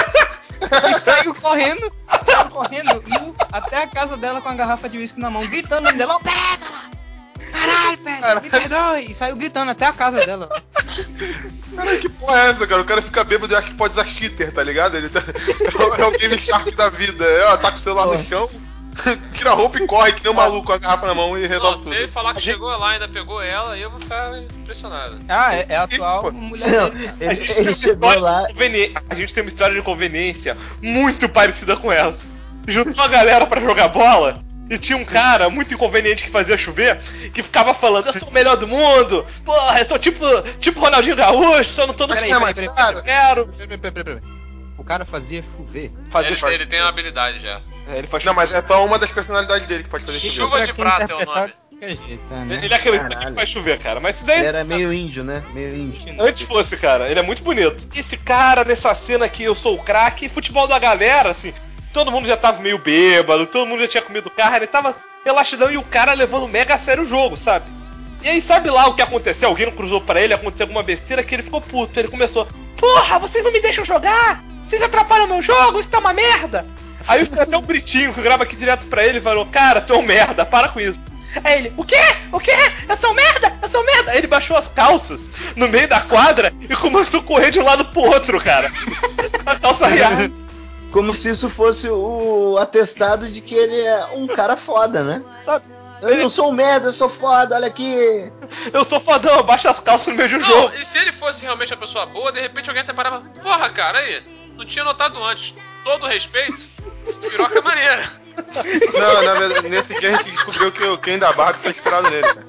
e saiu correndo nu até a casa dela com a garrafa de uísque na mão, gritando o nome dela: ô, Pedra! Caralho, Pedra, me perdoe! E saiu gritando até a casa dela. Cara, que porra é essa, cara? O cara fica bêbado e acha que pode usar cheater, tá ligado? Ele tá... é o Game Shark da vida. Tá com o celular no chão, tira a roupa e corre que nem um maluco com a garrafa na mão e Não, resolve se tudo. ele falar que chegou lá e ainda pegou ela, eu vou ficar impressionado. Ah, é a atual Pô, mulher Não, dele, cara. ele chegou lá. A gente tem uma história de conveniência muito parecida com essa. Juntou a galera pra jogar bola e tinha um cara muito inconveniente que fazia chover que ficava falando: eu sou o melhor do mundo, porra, eu sou tipo Ronaldinho Gaúcho, só não tô no Peraí, time, peraí, mas eu quero. Peraí. O cara fazia chover. Ele tem uma habilidade já. Ele faz Não, mas é só uma das personalidades dele que pode fazer chover. Chuva de prata é o nome. Ele é aquele que Caralho. faz chover, cara. Mas se daí. Ele era meio índio, né? Meio índio. Antes fosse, cara, ele é muito bonito. Esse cara, nessa cena aqui, eu sou o craque, futebol da galera, assim, todo mundo já tava meio bêbado, todo mundo já tinha comido carne, tava relaxidão e o cara levando mega a sério o jogo, sabe? E aí, sabe lá o que aconteceu? Alguém não cruzou pra ele, aconteceu alguma besteira que ele ficou puto. Ele começou: porra, vocês não me deixam jogar! Vocês atrapalham meu jogo, isso tá uma merda! Aí foi até um gritinho que grava aqui direto pra ele e falou: cara, tu é um merda, para com isso. Aí ele: o quê? O quê? Eu sou um merda? Eu sou um merda? Aí ele baixou as calças no meio da quadra e começou a correr de um lado pro outro, cara. Com a calça riada. Como se isso fosse o atestado de que ele é um cara foda, né? Sabe? Eu não sou um merda, eu sou foda, olha aqui. Eu sou fodão, eu baixo as calças no meio de um Não, jogo. e se ele fosse realmente uma pessoa boa, de repente alguém até parava: porra, cara, aí, não tinha notado antes. Todo respeito, piroca é maneira. Não, na verdade, nesse dia a gente descobriu que o Ken da Barbie foi inspirado nele, cara.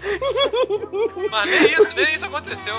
Mas nem isso aconteceu.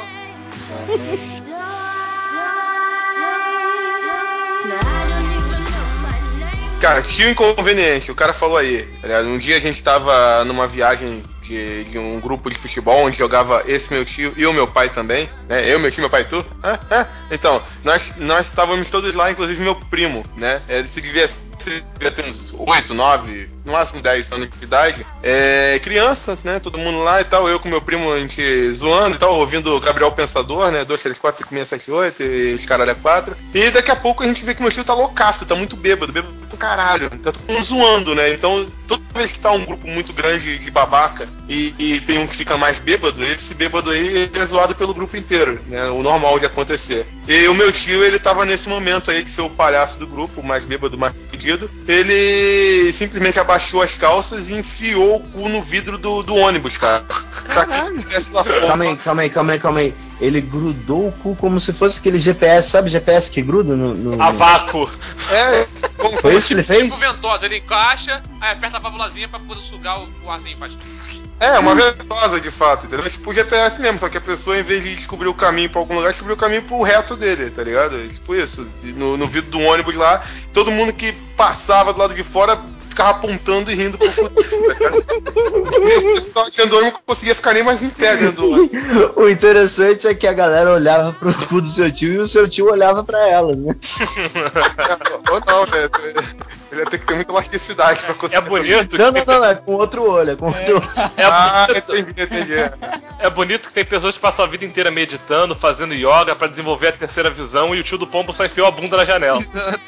Cara, tio inconveniente, o cara falou aí. Um dia a gente tava numa viagem de um grupo de futebol onde jogava esse meu tio e o meu pai também, né? Eu, meu tio, meu pai e tu. Então, nós estávamos todos lá, inclusive meu primo, né? Ele devia ter uns 8, 9, no máximo 10 anos de idade. Criança, né? Todo mundo lá e tal. Eu com meu primo, a gente zoando e tal, ouvindo Gabriel Pensador, né? 2, 3, 4, 5, 6, 7, 8 e os caralho é 4. E daqui a pouco a gente vê que meu tio tá loucaço, tá muito bêbado do caralho. Tá todo mundo zoando, né? Então, toda vez que tá um grupo muito grande de babaca e tem um que fica mais bêbado, esse bêbado aí é zoado pelo grupo inteiro, né? O normal de acontecer. E o meu tio, ele tava nesse momento aí de ser o palhaço do grupo, o mais bêbado, o mais pedido. Ele simplesmente abaixou as calças e enfiou o cu no vidro do ônibus, cara. Pra que ele tivesse lá fora. Calma aí. Ele grudou o cu como se fosse aquele GPS, sabe GPS que gruda no... A vácuo. Como Foi isso que ele fez? Tipo ventosa, ele encaixa, aí aperta a válvulazinha pra poder sugar o arzinho, faz. uma ventosa de fato, entendeu? Tipo o GPS mesmo, só que a pessoa, em vez de descobrir o caminho pra algum lugar, descobriu o caminho pro reto dele, tá ligado? Tipo isso, no vidro do ônibus lá, todo mundo que passava do lado de fora ficava apontando e rindo pro futuro, tá ligado? O pessoal que andou não conseguia ficar nem mais em pé dentro do ônibus. O interessante é que a galera olhava pro cu do seu tio e o seu tio olhava pra elas, né? Ou não, né? Ele ia ter que ter muita elasticidade pra conseguir. É bonito. Não, é com outro olho, é com outro olho. Entendi. É bonito que tem pessoas que passam a vida inteira meditando, fazendo yoga pra desenvolver a terceira visão e o tio do pombo só enfiou a bunda na janela.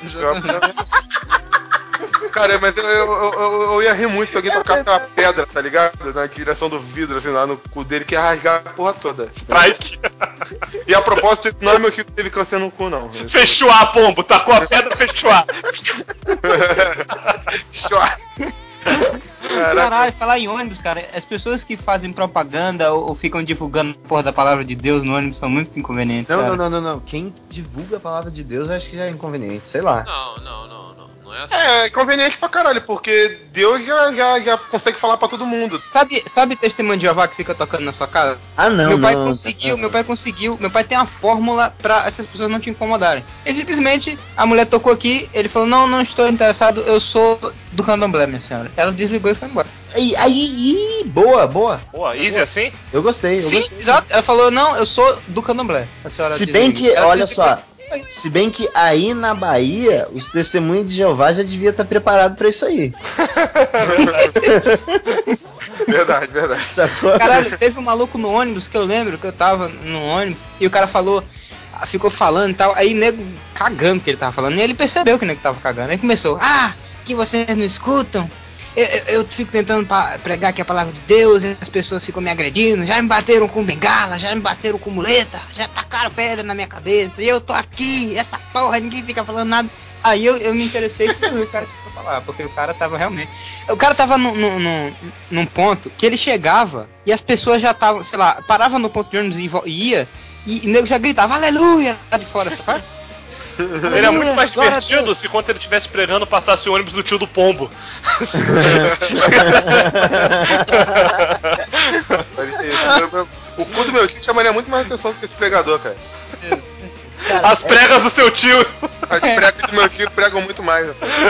Cara, mas eu ia rir muito se alguém tocasse uma pedra, tá ligado? Na direção do vidro, assim, lá no cu dele, que ia rasgar a porra toda. Strike. E a propósito, não é meu filho que teve câncer no cu, não. Fechou a pombo, tacou a pedra, fechou a. Caralho, falar em ônibus, cara, as pessoas que fazem propaganda ou ficam divulgando a porra da palavra de Deus no ônibus são muito inconvenientes, cara. Não. Quem divulga a palavra de Deus eu acho que já é inconveniente, sei lá. Não Não é assim. É conveniente pra caralho, porque Deus já consegue falar pra todo mundo. Sabe testemunho de Jeová que fica tocando na sua casa? Ah, não, Meu pai não. conseguiu, meu pai tem uma fórmula pra essas pessoas não te incomodarem. E simplesmente, a mulher tocou aqui, ele falou, não estou interessado, eu sou do candomblé, minha senhora. Ela desligou e foi embora. Aí, boa. Pô, easy assim? Eu gostei. Sim, exato. Ela falou, não, eu sou do candomblé. A senhora Se desligou. bem que, Ela olha desligou só, e foi. se bem que aí na Bahia, os testemunhos de Jeová já devia estar preparado pra isso aí. Verdade. Sacou? Caralho, teve um maluco no ônibus que eu lembro que eu tava no ônibus e o cara ficou falando e tal, aí o nego cagando que ele tava falando, e ele percebeu que o nego tava cagando, aí começou, que vocês não escutam, eu fico tentando pregar aqui a palavra de Deus e as pessoas ficam me agredindo, já me bateram com bengala, já me bateram com muleta, já tacaram pedra na minha cabeça, e eu tô aqui, essa porra, ninguém fica falando nada. Aí eu me interessei por o cara que foi falar, porque o cara tava realmente... O cara tava num ponto que ele chegava e as pessoas já estavam, sei lá, paravam no ponto de ônibus e ia, e o nego já gritava, aleluia, lá de fora, sabe? Ele é muito mais divertido se quando ele estivesse pregando passasse o ônibus do tio do pombo. O cu do meu tio chamaria muito mais atenção do que esse pregador, cara. Cara, As pregas do seu tio. As pregas do meu tio pregam muito mais.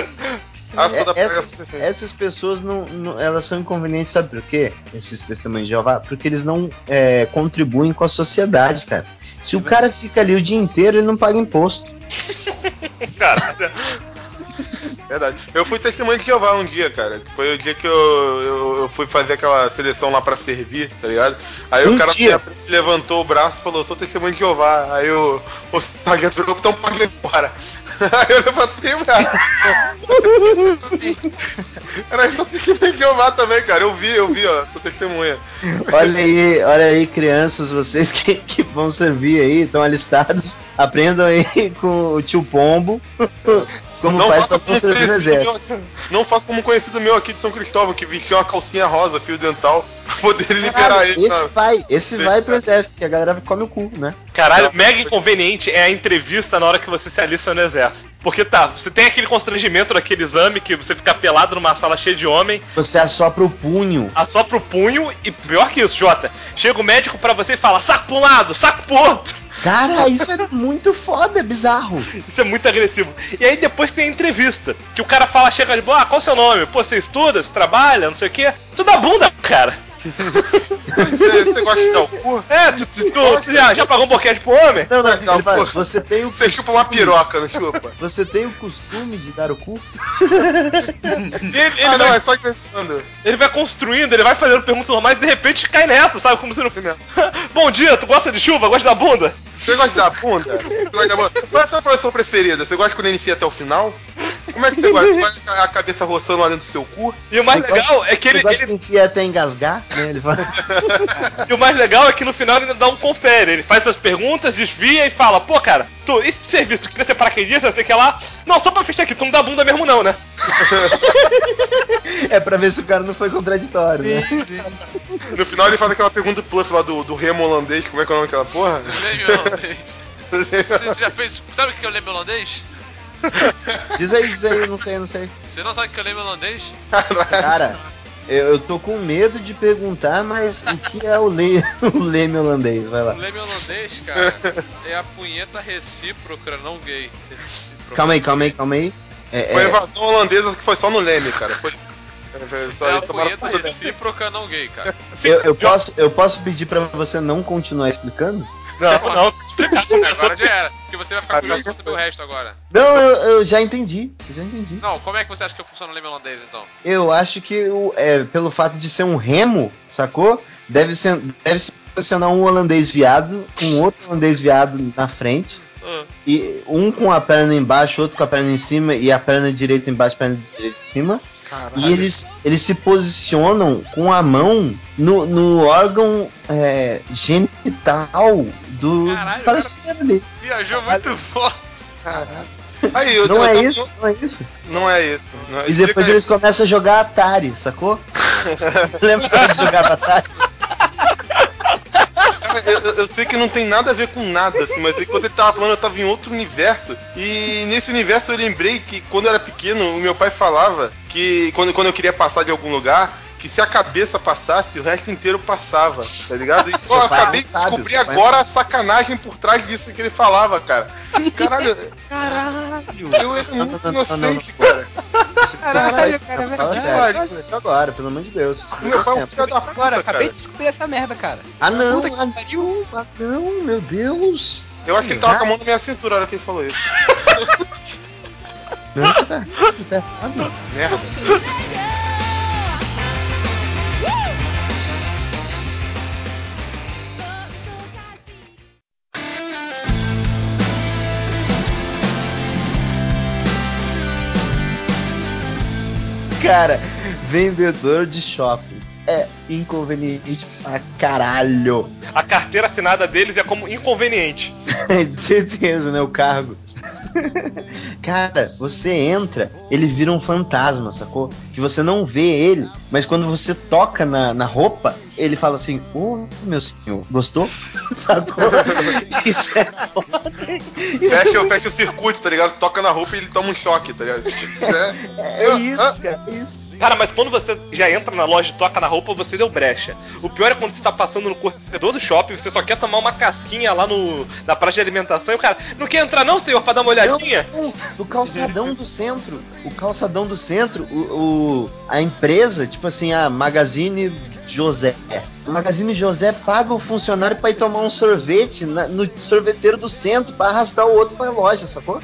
Essas pessoas elas são inconvenientes, sabe por quê? Esses testemunhos de Jeová? Porque eles não contribuem com a sociedade, cara. Se o cara fica ali o dia inteiro, ele não paga imposto. Cara, Verdade. Eu fui testemunho de Jeová um dia, cara. Foi o dia que eu fui fazer aquela seleção lá pra servir, tá ligado? Aí o cara na minha frente levantou o braço e falou, sou testemunho de Jeová. Aí o sargento falou, então pode ir embora. Aí eu levantei o braço. Era só testemunho de Jeová também, cara. Eu vi, ó, sou testemunha. Olha aí, crianças, vocês que vão servir aí, estão alistados, aprendam aí com o tio Pombo. Como Não faz faça pra servir no exército. Não faça como um conhecido meu aqui de São Cristóvão, que vestiu uma calcinha rosa, fio dental, pra poder liberar ele. Esse vai pro exército, que a galera come o cu, né? caralho, mega inconveniente é a entrevista na hora que você se alista no exército. Porque você tem aquele constrangimento daquele exame que você fica pelado numa sala cheia de homem. Você assopra o punho. Assopra o punho e pior que isso, Jota, chega o médico pra você e fala, saco pra um lado, saco pro outro. Cara, isso é muito foda, é bizarro. Isso é muito agressivo. E aí depois tem a entrevista, que o cara fala, chega de boa, qual é o seu nome? Pô, você estuda, você trabalha, não sei o quê. Tu dá bunda, cara. Você gosta de dar o cu? Tu já pagou um boquete pro homem? Não, Não, pô. você tem o Você chupa uma piroca, não chupa? Você tem o costume de dar o cu? Não, é só inventando. Ele vai construindo, ele vai fazendo perguntas normais e de repente cai nessa, sabe? Como se não... Bom dia, tu gosta de chuva? Gosta da bunda? Você gosta da bunda? Qual é a sua profissão preferida? Você gosta quando ele enfia até o final? Como é que você gosta? Você gosta com a cabeça roçando lá dentro do seu cu? E o mais legal é que ele... Você gosta de enfiar até engasgar? Né? Ele vai... E o mais legal é que no final ele dá um confere. Ele faz as perguntas, desvia e fala, pô, cara, esse serviço, tu queria ser paraquedista, não sei o que lá? Não, só pra fechar aqui, tu não dá bunda mesmo não, né? É pra ver se o cara não foi contraditório, né? No final ele faz aquela pergunta bluff lá do remo holandês, como é que é o nome daquela porra? Leme holandês. Você já fez... Sabe o que é o leme holandês? Diz aí, eu não sei. Você não sabe o que é o leme holandês? Cara, eu tô com medo de perguntar, mas o que é o leme holandês? Vai lá. O leme holandês, cara, é a punheta recíproca, não gay. Calma aí. Foi a invasão holandesa que foi só no leme, cara. Foi só É a eles tomaram punheta tudo. recíproca, não gay, cara. Eu posso pedir pra você não continuar explicando? Não, explicar. Agora já era, porque você vai ficar curioso pra saber o resto agora. Não, eu já entendi. Não, como é que você acha que funciona o leme holandês, então? Eu acho que pelo fato de ser um remo, sacou? Deve se posicionar um holandês viado, um outro holandês viado na frente. E um com a perna embaixo, outro com a perna em cima, e a perna direita embaixo, a perna direita em cima. Caralho. E eles se posicionam com a mão no órgão genital do parceiro ali. Viajou muito forte. Aí, Não é isso. Não é isso. E depois eles começam a jogar Atari, sacou? Lembra de jogar Atari? Eu sei que não tem nada a ver com nada, assim, mas aí quando ele tava falando, eu tava em outro universo. E nesse universo eu lembrei que quando eu era pequeno, o meu pai falava que quando eu queria passar de algum lugar, que se a cabeça passasse, o resto inteiro passava, tá ligado? E eu acabei de descobrir agora a sacanagem por trás disso que ele falava, cara. Caralho. Eu era muito inocente, cara. Caralho, cara, é Fala verdade. sério. Agora, pelo amor de Deus. Meu pai é um filho da puta, Agora, acabei cara. de descobrir essa merda, cara. Ah, não. Puta que pariu. Não, meu Deus. Eu acho que ele tava com a mão na minha cintura na hora que ele falou isso. Não, tá errado. Merda. Cara, vendedor de shopping é inconveniente pra caralho. A carteira assinada deles é como inconveniente. De certeza, né? O cargo. Cara, você entra, ele vira um fantasma, sacou? Que você não vê ele, mas quando você toca na roupa, ele fala assim: ô, meu senhor, gostou? Sacou? Isso é foda. Fecha o circuito, tá ligado? Toca na roupa e ele toma um choque, tá ligado? É isso, cara, é isso. Cara, mas quando você já entra na loja e toca na roupa, você deu brecha. O pior é quando você tá passando no corredor do shopping, você só quer tomar uma casquinha lá na praça de alimentação e o cara, não quer entrar não, senhor, pra dar uma olhadinha? Não, do calçadão do centro. O calçadão do centro, a empresa, tipo assim, a Magazine José. O Magazine José paga o funcionário pra ir tomar um sorvete no sorveteiro do centro pra arrastar o outro pra loja, sacou?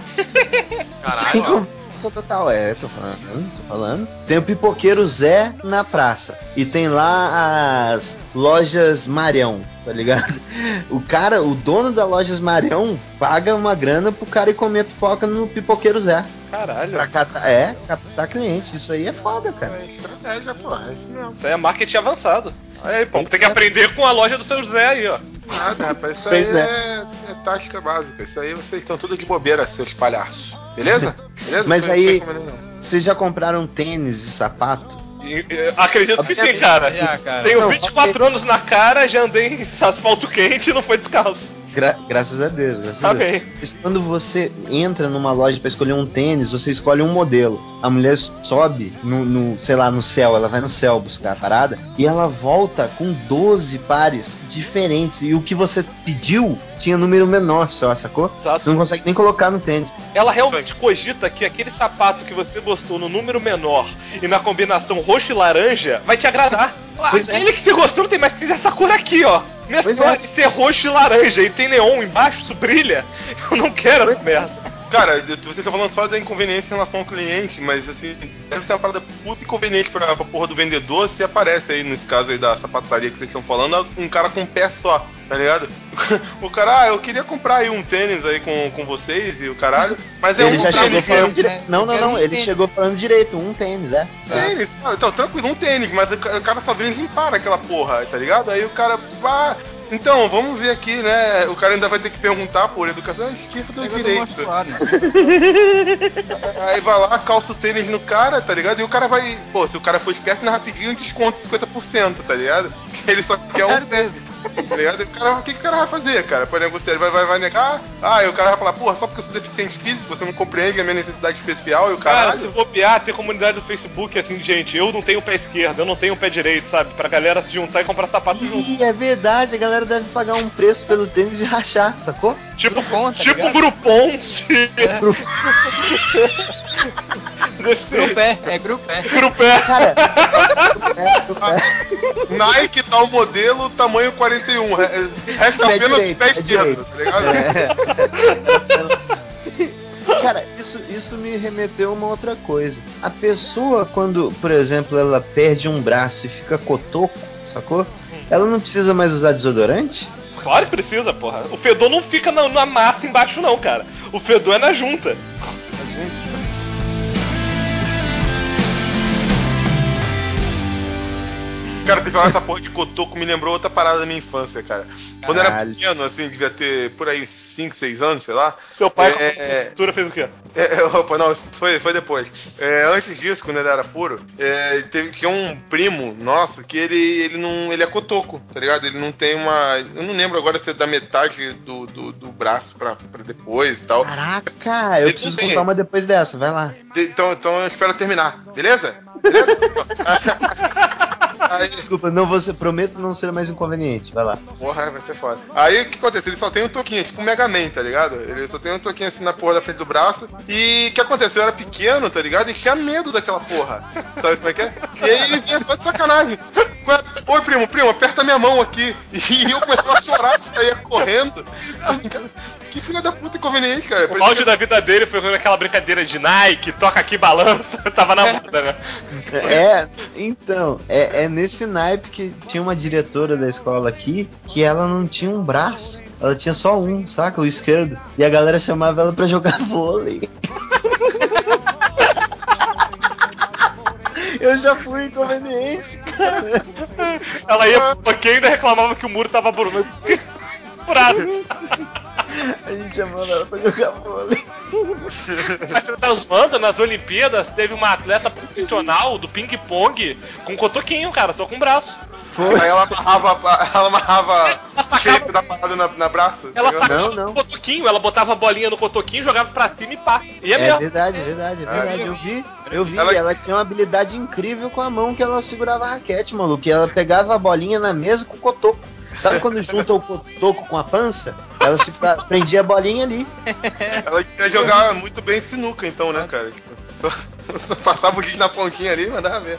Caralho. Isso é total, tô falando. Tem o pipoqueiro Zé na praça. E tem lá as lojas Marião, tá ligado? O dono da lojas Marião paga uma grana pro cara ir comer pipoca no pipoqueiro Zé. Caralho. Pra captar clientes. Isso aí é foda, cara. É estratégia, porra, é isso mesmo. Isso aí é marketing avançado. Aí, pô, tem que aprender com a loja do seu Zé aí, ó. Nada, rapaz, isso Pois aí é tática básica. Isso aí vocês estão tudo de bobeira, seus palhaços. Beleza? Beleza? Mas Isso aí, não tem como não. vocês já compraram tênis e sapato? Acredito que sim, cara. Já, cara. Tenho Não, 24 anos na cara, já andei em asfalto quente e não foi descalço. Graças a Deus, graças a Deus. Amém. Mas quando você entra numa loja pra escolher um tênis, você escolhe um modelo. A mulher sobe sei lá, no céu, ela vai no céu buscar a parada e ela volta com 12 pares diferentes. E o que você pediu tinha número menor só, sacou? Exato. Você não consegue nem colocar no tênis. Ela realmente cogita que aquele sapato que você gostou no número menor e na combinação roxo e laranja vai te agradar. Pois é. Aquele que você gostou não tem mais, tem dessa cor aqui, ó. Minha Pois sorte é. de ser roxo e laranja e tem neon embaixo, isso brilha. Eu não quero essa merda. Cara, vocês estão falando só da inconveniência em relação ao cliente, mas assim, deve ser uma parada puta inconveniente pra porra do vendedor se aparece aí, nesse caso aí da sapataria que vocês estão falando, um cara com um pé só, tá ligado? O cara, eu queria comprar aí um tênis aí com vocês e o caralho, mas é Ele um já pra chegou mim falando mesmo. direito. Não, ele chegou falando direito, um tênis, é. Tênis, então, tranquilo, um tênis, mas o cara só vem limpar aquela porra, tá ligado? Aí o cara, então, vamos ver aqui, né? O cara ainda vai ter que perguntar por educação esquerda ou direita. Aí vai lá, calça o tênis no cara, tá ligado? E o cara vai, pô, se o cara for esperto, na rapidinho desconto 50%, tá ligado? Que ele só quer um tênis, tá ligado? E o que o cara vai fazer, cara? Pra negociar, ele vai negar? E o cara vai falar, porra, só porque eu sou deficiente físico, você não compreende a minha necessidade especial e o Cara, se caralho. bobear, tem comunidade do Facebook assim, gente, eu não tenho pé esquerdo, eu não tenho pé direito, sabe? Pra galera se juntar e comprar sapato junto. Ih, é verdade, a galera deve pagar um preço pelo tênis e rachar, sacou? Tipo, Groupon, tá tipo ligado? Groupon de... Deve ser Grupé, é grupé. Grupé. Cara, Nike tá o modelo, tamanho 41. Resta Pé apenas direito, o pé pé esquerdo, direito. tá ligado? Cara, isso me remeteu a uma outra coisa. A pessoa, quando, por exemplo, ela perde um braço e fica cotoco, sacou? Ela não precisa mais usar desodorante? Claro que precisa, porra. O fedor não fica na massa embaixo, não, cara. O fedor é na junta. Cara, você falar essa porra de cotoco me lembrou outra parada da minha infância, cara. Quando eu era Caralho. pequeno, assim, devia ter por aí 5, 6 anos, sei lá. Seu pai, com a cintura, fez o quê? Opa, não, isso foi depois. Antes disso, quando ele era puro, tinha um primo nosso que ele é cotoco, tá ligado? Ele não tem uma. Eu não lembro agora se é da metade do braço pra depois e tal. Caraca, eu Ele preciso não tem. contar uma depois dessa, vai lá. Então eu espero terminar, beleza? Beleza? Aí, Desculpa, prometo não ser mais inconveniente, vai lá. porra, vai ser foda. Aí o que acontece? Ele só tem um toquinho, tipo um Mega Man, tá ligado? Ele só tem um toquinho assim na porra da frente do braço. E o que aconteceu? Eu era pequeno, tá ligado? E tinha medo daquela porra. Sabe como é que é? E aí ele vinha só de sacanagem. Oi, primo, aperta minha mão aqui. E eu comecei a chorar, saía correndo. Que filha da puta inconveniente, cara. O auge da vida dele foi com aquela brincadeira de Nike, toca aqui, balança. Tava na moda, né? Então, é nesse naipe que tinha uma diretora da escola aqui que ela não tinha um braço, ela tinha só um, saca? O esquerdo. E a galera chamava ela pra jogar vôlei. Eu já fui inconveniente, cara. Ela ia porque ainda reclamava que o muro tava furado. A gente chamava ela pra jogar vôlei. Mas você tá zoando, nas Olimpíadas teve uma atleta profissional do ping-pong com cotoquinho, cara, só com o braço. Aí ela amarrava o shape da parada na braço. Ela tá ligado? sacava o cotoquinho, ela botava a bolinha no cotoquinho, jogava pra cima e pá. E é É mesmo. verdade. Eu vi. Ela tinha uma habilidade incrível com a mão que ela segurava a raquete, maluco. E ela pegava a bolinha na mesa com o cotoco. Sabe quando junta o cotoco com a pança? Ela prendia a bolinha ali. Ela ia jogar muito bem sinuca, então, né, cara? Tipo, só passava o giz na pontinha ali e mandava ver.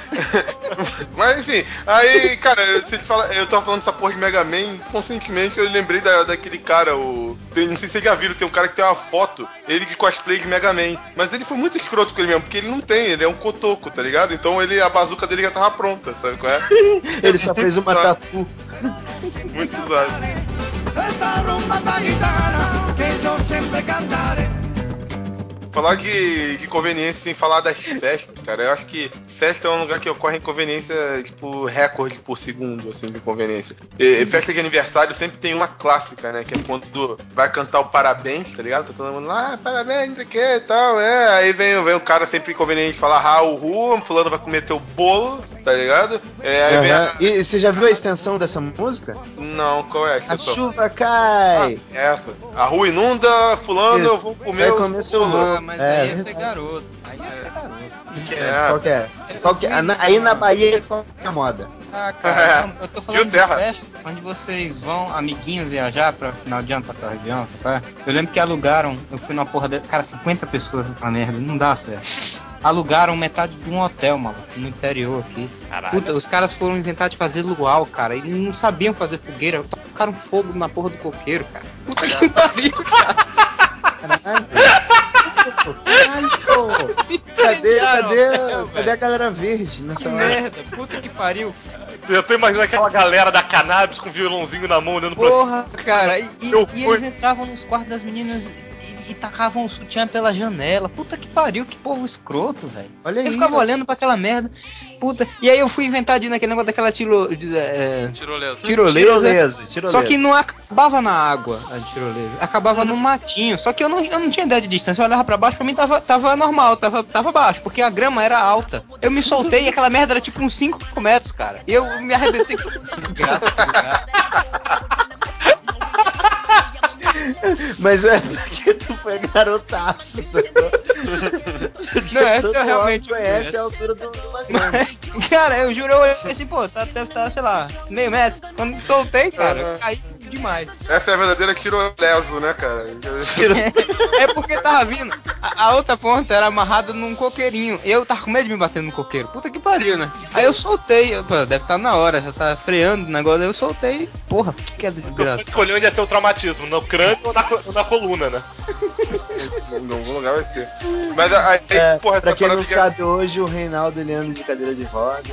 Mas enfim, aí, cara, eu tava falando dessa porra de Mega Man, conscientemente eu lembrei daquele cara, não sei se vocês já viram, tem um cara que tem uma foto, ele de cosplay de Mega Man, mas ele foi muito escroto com ele mesmo, porque ele não tem, ele é um cotoco, tá ligado? Então a bazuca dele já tava pronta, sabe qual é? Ele só fez uma tatu. Muito usado. Esta rumba tan gitana que yo siempre cantaré. Falar de conveniência sem falar das festas, cara. Eu acho que festa é um lugar que ocorre inconveniência, tipo, recorde por segundo, assim, de conveniência. E festa de aniversário sempre tem uma clássica, né? Que é quando vai cantar o parabéns, tá ligado? Tá todo mundo lá, parabéns, não sei o que e tal, Aí vem o cara sempre inconveniente falar, uhul, fulano vai comer teu bolo, tá ligado? Aí vem E você já viu a extensão dessa música? Não, qual é a A expressão? chuva cai. Essa. A rua inunda, fulano, Isso. eu vou comer Vai o comer seu bolo. bolo. Mas É, aí ia ser verdade. garoto. Aí ia ser garoto. Qual que é? Aí na Bahia, qual que é a moda? Ah, cara, eu tô falando Viu, de terra? festa onde vocês vão, amiguinhos, viajar pra final de ano, passar região, sabe? Eu lembro que alugaram, eu fui numa porra cara, 50 pessoas pra merda, não dá certo. Alugaram metade de um hotel, maluco, no interior aqui. Caralho. Puta, os caras foram inventar de fazer luau, cara, e não sabiam fazer fogueira, tocaram fogo na porra do coqueiro, cara. Puta que pariu, cara. Caralho, cadê a galera verde nessa Que hora? merda, puta que pariu. Eu tô imaginando aquela galera da cannabis com violãozinho na mão olhando pra Porra, cara, e Eu eles entravam nos quartos das meninas e tacavam o sutiã pela janela. Puta que pariu, que povo escroto, velho. Olha aí, Eu ficava velho. olhando pra aquela merda. Puta, e aí eu fui inventar de ir naquele negócio daquela tirolesa. Só que não acabava na água a tirolesa, acabava no matinho. Só que eu não tinha ideia de distância, eu olhava pra baixo, pra mim tava normal, tava baixo, porque a grama era alta. Eu me soltei e aquela merda era tipo uns 5 metros, cara. E eu me arrebentei. Desgraça, cara. Mas é porque tu foi garotaço, sacou? Não, essa eu realmente conhece a altura do Magrão. Cara, eu juro, eu olhei assim, pô, deve estar, sei lá, meio metro. Quando soltei, cara, eu caí demais. Essa é a verdadeira tiroleso, né, cara? É porque tava vindo, a outra ponta era amarrada num coqueirinho. Eu tava com medo de me bater no coqueiro. Puta que pariu, né? Aí eu soltei, pô, deve estar na hora, já tá freando o negócio. Aí eu soltei, porra, que é desgraça. escolher onde ia ser o traumatismo, no crânio ou na coluna, né? Em algum lugar vai ser. Mas aí, porra, Pra essa quem parada não de... sabe, hoje o Reinaldo ele anda de cadeira de rodas.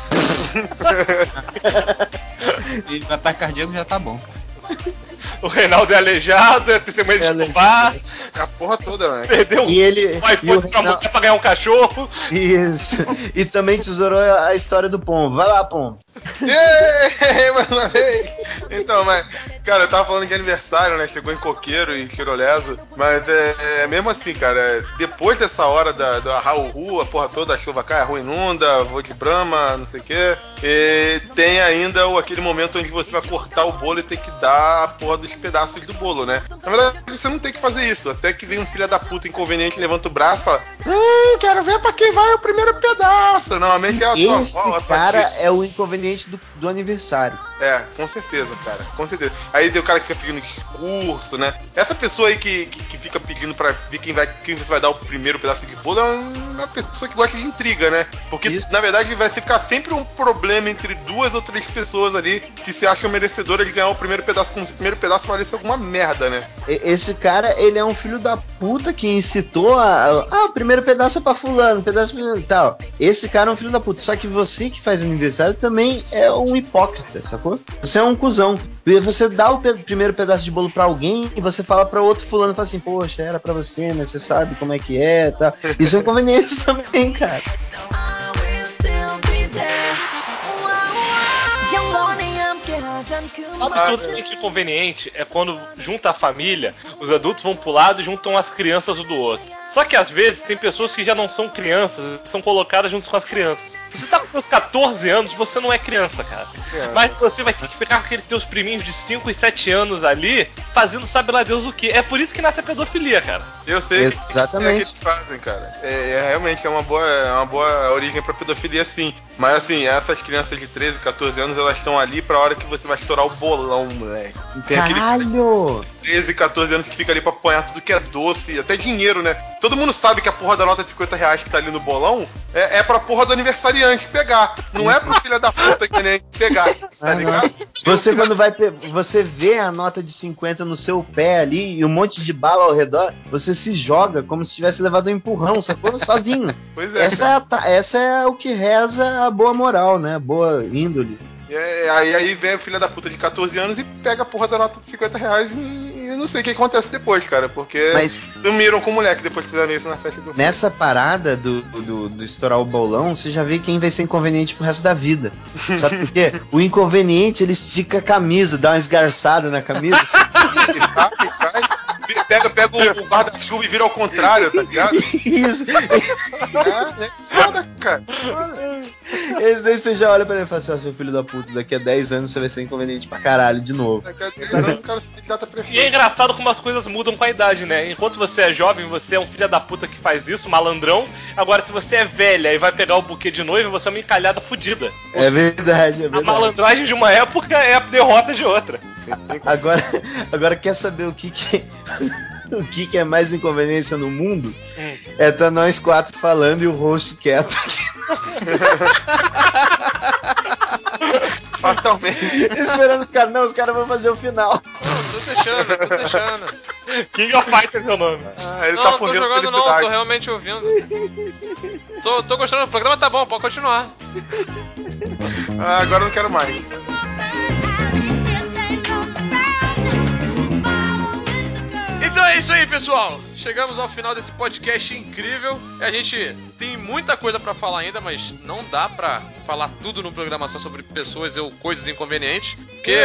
E o ataque cardíaco já tá bom, cara. O Reinaldo é aleijado, é testemunha de É Jeová, A porra toda, né? Perdeu E ele. o iPhone pra mulher pra ganhar um cachorro. Isso. E também tesourou a história do pombo. Vai lá, pombo. Mais uma vez. Então, mas, cara, eu tava falando de aniversário, né? Chegou em coqueiro e tirolesa. Mas é mesmo assim, cara. Depois dessa hora da rua, a porra toda, a chuva cai, a rua inunda, voo de brama, não sei o quê. E tem ainda aquele momento onde você vai cortar o bolo e tem que dar a porra dos pedaços do bolo, né? Na verdade, você não tem que fazer isso. Até que vem um filho da puta inconveniente, levanta o braço e fala: quero ver pra quem vai o primeiro pedaço. Normalmente é a sua Esse avó, a tua cara tia. é o inconveniente do aniversário. É, com certeza, cara, com certeza. Aí tem o cara que fica pedindo discurso, né? Essa pessoa aí que fica pedindo pra ver quem você vai dar o primeiro pedaço de bolo é uma pessoa que gosta de intriga, né? Porque, Isso. na verdade, vai ficar sempre um problema entre duas ou três pessoas ali que se acham merecedoras de ganhar o primeiro pedaço, como se o primeiro pedaço valesse alguma merda, né? Esse cara, ele é um filho da puta que incitou o primeiro pedaço é pra fulano, pedaço e tal. Esse cara é um filho da puta. Só que você que faz aniversário também é um hipócrita, sacou? Você é um cuzão. Você dá o primeiro pedaço de bolo pra alguém e você fala pra outro fulano, fala assim, poxa, era pra você, mas você sabe como é que é, tá? Isso é inconveniente também, cara. Absolutamente inconveniente é quando junta a família, os adultos vão pro lado e juntam as crianças um do outro. Só que às vezes tem pessoas que já não são crianças, são colocadas junto com as crianças. Você tá com seus 14 anos, você não é criança, cara. Mas você vai ter que ficar com aqueles teus priminhos de 5 e 7 anos ali, fazendo sabe lá Deus o que. É por isso que nasce a pedofilia, cara. Eu sei Exatamente. que eles fazem, cara. Realmente é uma boa origem pra pedofilia, sim. Mas assim, essas crianças de 13, 14 anos, elas estão ali pra hora que você vai estourar o bolão, moleque. Tem aquele Caralho! 13, 14 anos que fica ali pra apanhar tudo que é doce, até dinheiro, né? Todo mundo sabe que a porra da nota de 50 reais que tá ali no bolão é pra porra do aniversariante pegar. Não é pro filho da puta que nem pegar, tá ligado? Você quando você vê a nota de 50 no seu pé ali e um monte de bala ao redor, você se joga como se tivesse levado um empurrão, sacou? Sozinho. Pois é. Essa é o que reza a boa moral, né? A boa índole. Aí vem a filha da puta de 14 anos e pega a porra da nota de 50 reais e eu não sei o que acontece depois, cara, porque Mas sumiram com o moleque depois que fizeram isso na festa do nessa parada do estourar o bolão, você já vê quem vai ser inconveniente pro resto da vida. Sabe por quê? O inconveniente, ele estica a camisa, dá uma esgarçada na camisa. Pega o guarda-chuva e vira ao contrário, tá ligado? Isso. Foda, cara. Foda. Esse daí você já olha pra ele e fala assim, seu filho da puta, daqui a 10 anos você vai ser inconveniente pra caralho de novo. Daqui a 10 anos o cara se candidata a prefeito. E é engraçado como as coisas mudam com a idade, né? Enquanto você é jovem, você é um filho da puta que faz isso, malandrão. Agora, se você é velha e vai pegar o buquê de noiva, você é uma encalhada fudida. É verdade, é A verdade. malandragem de uma época é a derrota de outra. Agora quer saber o que o que é mais inconveniência no mundo? É tá nós quatro falando e o host quieto aqui. Fatalmente. Esperando os caras. Não, os caras vão fazer o final. Tô deixando. King of Fighters é o nome. Ele Não, tá não tô fugindo jogando não, felicidade. tô realmente ouvindo. Tô gostando, o programa tá bom, pode continuar. Agora eu não quero mais. Então é isso aí, pessoal. Chegamos ao final desse podcast incrível. A gente tem muita coisa pra falar ainda, mas não dá pra falar tudo no programa só sobre pessoas ou coisas inconvenientes. Porque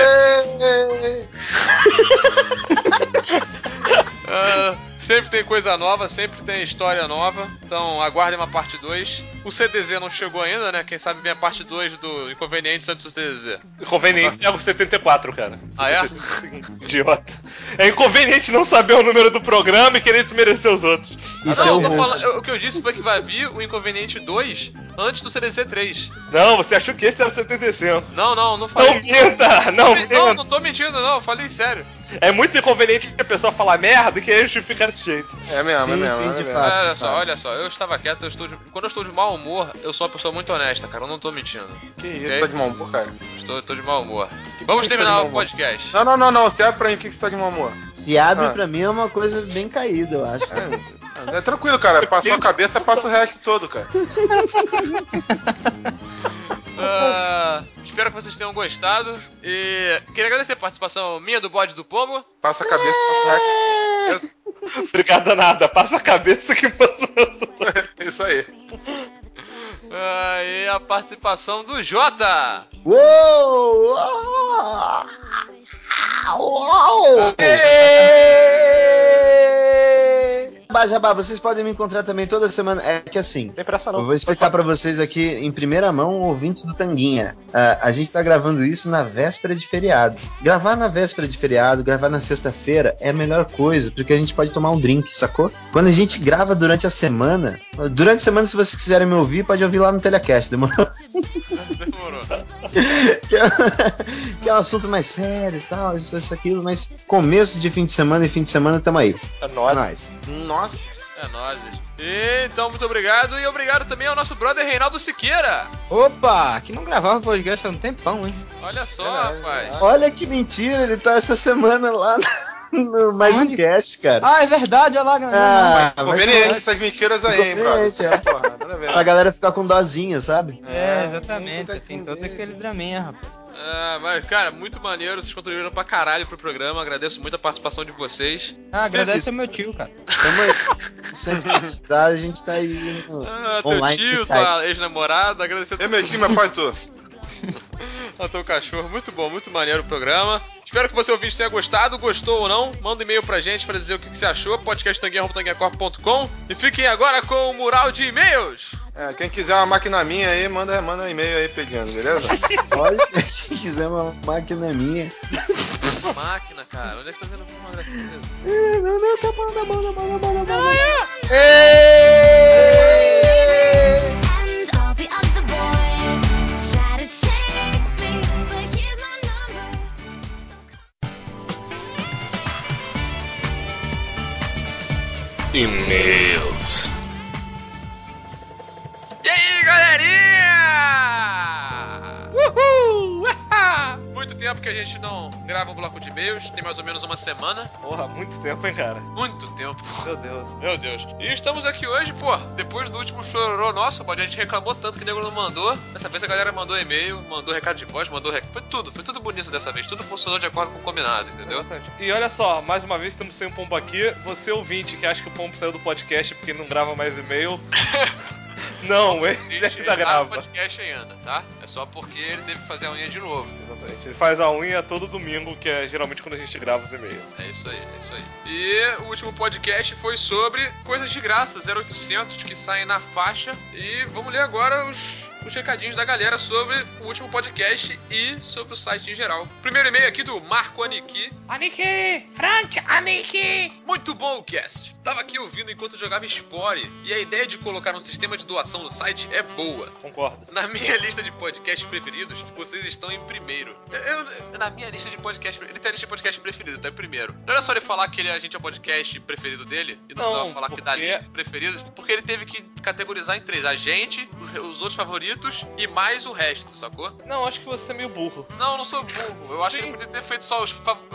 sempre tem coisa nova, sempre tem história nova. Então aguardem uma parte 2. O CDZ não chegou ainda, né? Quem sabe vem a parte 2 do Inconvenientes antes do CDZ. Inconveniente é o 74, cara. Ah, é? 75 é o seguinte, idiota. É inconveniente não saber o número do programa e querer desmerecer os outros. Isso Não, é o eu tô host. falando, o que eu disse foi que vai vir o Inconveniente 2 antes do CDC 3. Não, você achou que esse era o 75. Não Não falei. minta! Não minta! Não tô mentindo, não, falei sério. É muito inconveniente que a pessoa fala merda e querer justificar desse jeito. É mesmo, Sim, é mesmo. sim, é de mesmo. fato. Olha só, eu estava quieto, quando eu estou de mau humor, eu sou uma pessoa muito honesta, cara, eu não tô mentindo. Que isso, Ok? tá de mau humor, cara? Tô de mau humor. Que Vamos que você tá de terminar mau o humor? podcast. Não. Você abre pra mim o que você tá de mau humor. Se abre pra mim é uma coisa bem caída, eu acho. É tranquilo, cara. Passou a cabeça, passa o resto todo, cara. Espero que vocês tenham gostado e queria agradecer a participação minha do Bode do Pombo. Passa a cabeça, passa o resto. Obrigado nada, passa a cabeça que passou. Isso aí. E a participação do Jota. Uou! Uou! Jabá, vocês podem me encontrar também toda semana. É que assim, Tem pressa não. eu vou explicar pra vocês aqui em primeira mão, ouvintes do Tanguinha. A gente tá gravando isso na véspera de feriado. Gravar na véspera de feriado, gravar na sexta-feira é a melhor coisa, porque a gente pode tomar um drink, sacou? Quando a gente grava durante a semana, se vocês quiserem me ouvir, pode ouvir lá no Telecast, demorou? Demorou. que é um assunto mais sério e tal, isso, aquilo, mas começo de fim de semana e fim de semana tamo aí. É nóis. Nóis. Nossa. É nóis. Então, muito obrigado. E obrigado também ao nosso brother Reinaldo Siqueira. Opa, que não gravava podcast há um tempão, hein? Olha só, rapaz. Olha que mentira, ele tá essa semana lá no Mais Um Onde? Cast, cara. Ah, é verdade, olha lá. Conveniente essas mentiras aí, hein, brother. Conveniente, é. Porra, nada a ver. Pra galera ficar com dozinha, sabe? É, exatamente. Tem todo aquele draminha, rapaz. Mas, cara, muito maneiro. Vocês contribuíram pra caralho pro programa. Agradeço muito a participação de vocês. Agradece ao meu tio, cara. Tamo aí. Sempre precisar, a gente tá aí no Teu online. tio, Skype. tua ex-namorada. Agradecer É meu time, meu pai, tu. ao teu cachorro. Muito bom, muito maneiro o programa. Espero que você ouvinte tenha gostado. Gostou ou não? Manda um e-mail pra gente pra dizer o que você achou. podcasttanguinha.tanguinhacorp.com. E fiquem agora com o mural de e-mails. Quem quiser uma máquina minha aí, manda um e-mail aí pedindo, beleza? Olha, quem quiser uma máquina minha. Uma máquina, cara. Onde é que você tá vendo uma gráfica disso? Não, tá bom. And all the other boys try to chase me, but here's my number. E-mails. E aí, galerinha? Uhul! Muito tempo que a gente não grava um bloco de e-mails, tem mais ou menos uma semana. Porra, muito tempo, hein, cara? Muito tempo. Meu Deus. Meu Deus. E estamos aqui hoje, depois do último chororô nosso, a gente reclamou tanto que o nego não mandou. Dessa vez a galera mandou e-mail, mandou recado de voz, foi tudo bonito dessa vez. Tudo funcionou de acordo com o combinado, entendeu? Exatamente. E olha só, mais uma vez estamos sem um pombo aqui. Você ouvinte que acha que o pombo saiu do podcast porque não grava mais e-mail. Não, ele ainda tá no grava. podcast ainda, tá? É só porque ele teve que fazer a unha de novo. Exatamente. Ele faz a unha todo domingo, que é geralmente quando a gente grava os e-mails. É isso aí. E o último podcast foi sobre coisas de graça, 0800, que saem na faixa. E vamos ler agora os recadinhos da galera sobre o último podcast e sobre o site em geral. Primeiro e-mail aqui do Marco Aniki. Aniki! Frank, Aniki! Muito bom o cast. Tava aqui ouvindo enquanto jogava Spore e a ideia de colocar um sistema de doação no site é boa. Concordo. Na minha lista de podcasts preferidos, vocês estão em primeiro. Na minha lista de podcasts... Ele tem a lista de podcast preferido, tá em primeiro. Não era só ele falar que a gente é o podcast preferido dele e não precisava falar que da lista de preferidos, porque ele teve que categorizar em três. A gente, os outros favoritos e mais o resto, sacou? Não, acho que você é meio burro. Não, eu não sou burro. Eu acho que ele podia ter feito só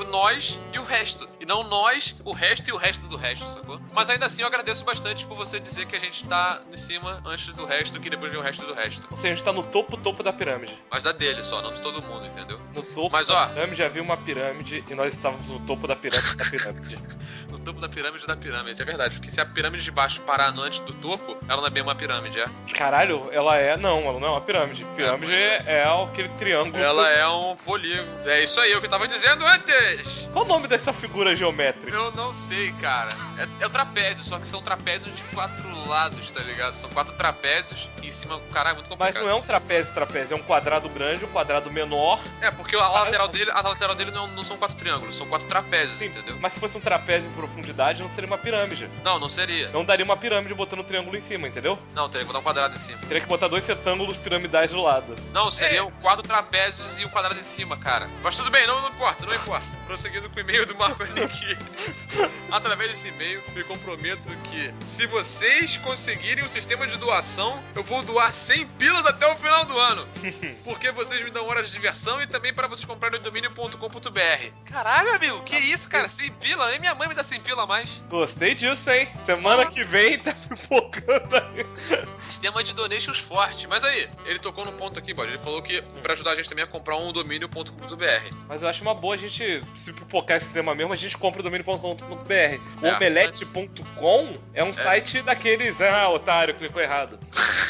nós e o resto. E não nós, o resto e o resto do resto, sacou? Mas ainda assim eu agradeço bastante por você dizer que a gente tá em cima antes do resto, que depois vem o resto do resto. Ou seja, a gente tá no topo da pirâmide. Mas da dele só, não de todo mundo, entendeu? No topo Mas, da ó, pirâmide havia uma pirâmide e nós estávamos no topo da pirâmide da pirâmide. no topo da pirâmide, é verdade. Porque se a pirâmide de baixo parar antes do topo, ela não é bem uma pirâmide, é? Caralho, ela não é uma pirâmide. Pirâmide é aquele triângulo. Ela é um polígono. É isso aí, é o que eu tava dizendo antes! Qual o nome dessa figura geométrica? Eu não sei, cara. É o trapézio, só que são trapézios de 4 lados, tá ligado? São 4 trapézios e em cima, caralho, é muito complicado. Mas não é um trapézio, é um quadrado grande, um quadrado menor. É, porque a lateral dele não são 4 triângulos, são 4 trapézios, Sim, entendeu? mas se fosse um trapézio em profundidade, não seria uma pirâmide. Não seria. Não daria uma pirâmide botando um triângulo em cima, entendeu? Não, teria que botar um quadrado em cima. Teria que botar 2 retângulos piramidais do lado. Não, seriam 4 trapézios e um quadrado em cima, cara. Mas tudo bem, não importa. Prosseguindo com o e-mail do Marco Aniki. Através desse e-mail, me comprometo que se vocês conseguirem um sistema de doação, eu vou doar 100 pilas até o final do ano. Porque vocês me dão horas de diversão e também para vocês comprarem o domínio.com.br. Caralho, amigo, que isso, cara? 100 pila? Nem minha mãe me dá 100 pila a mais. Gostei disso, hein? Semana que vem tá pipocando aí. Sistema de donations forte. Mas aí, ele tocou num ponto aqui, bode. Ele falou que pra ajudar a gente também a comprar um domínio.com.br. Mas eu acho uma boa a gente, se pipocar esse tema mesmo, a gente compra o domínio.com.br. O omelete.com é um site daqueles... Ah, otário, clicou errado.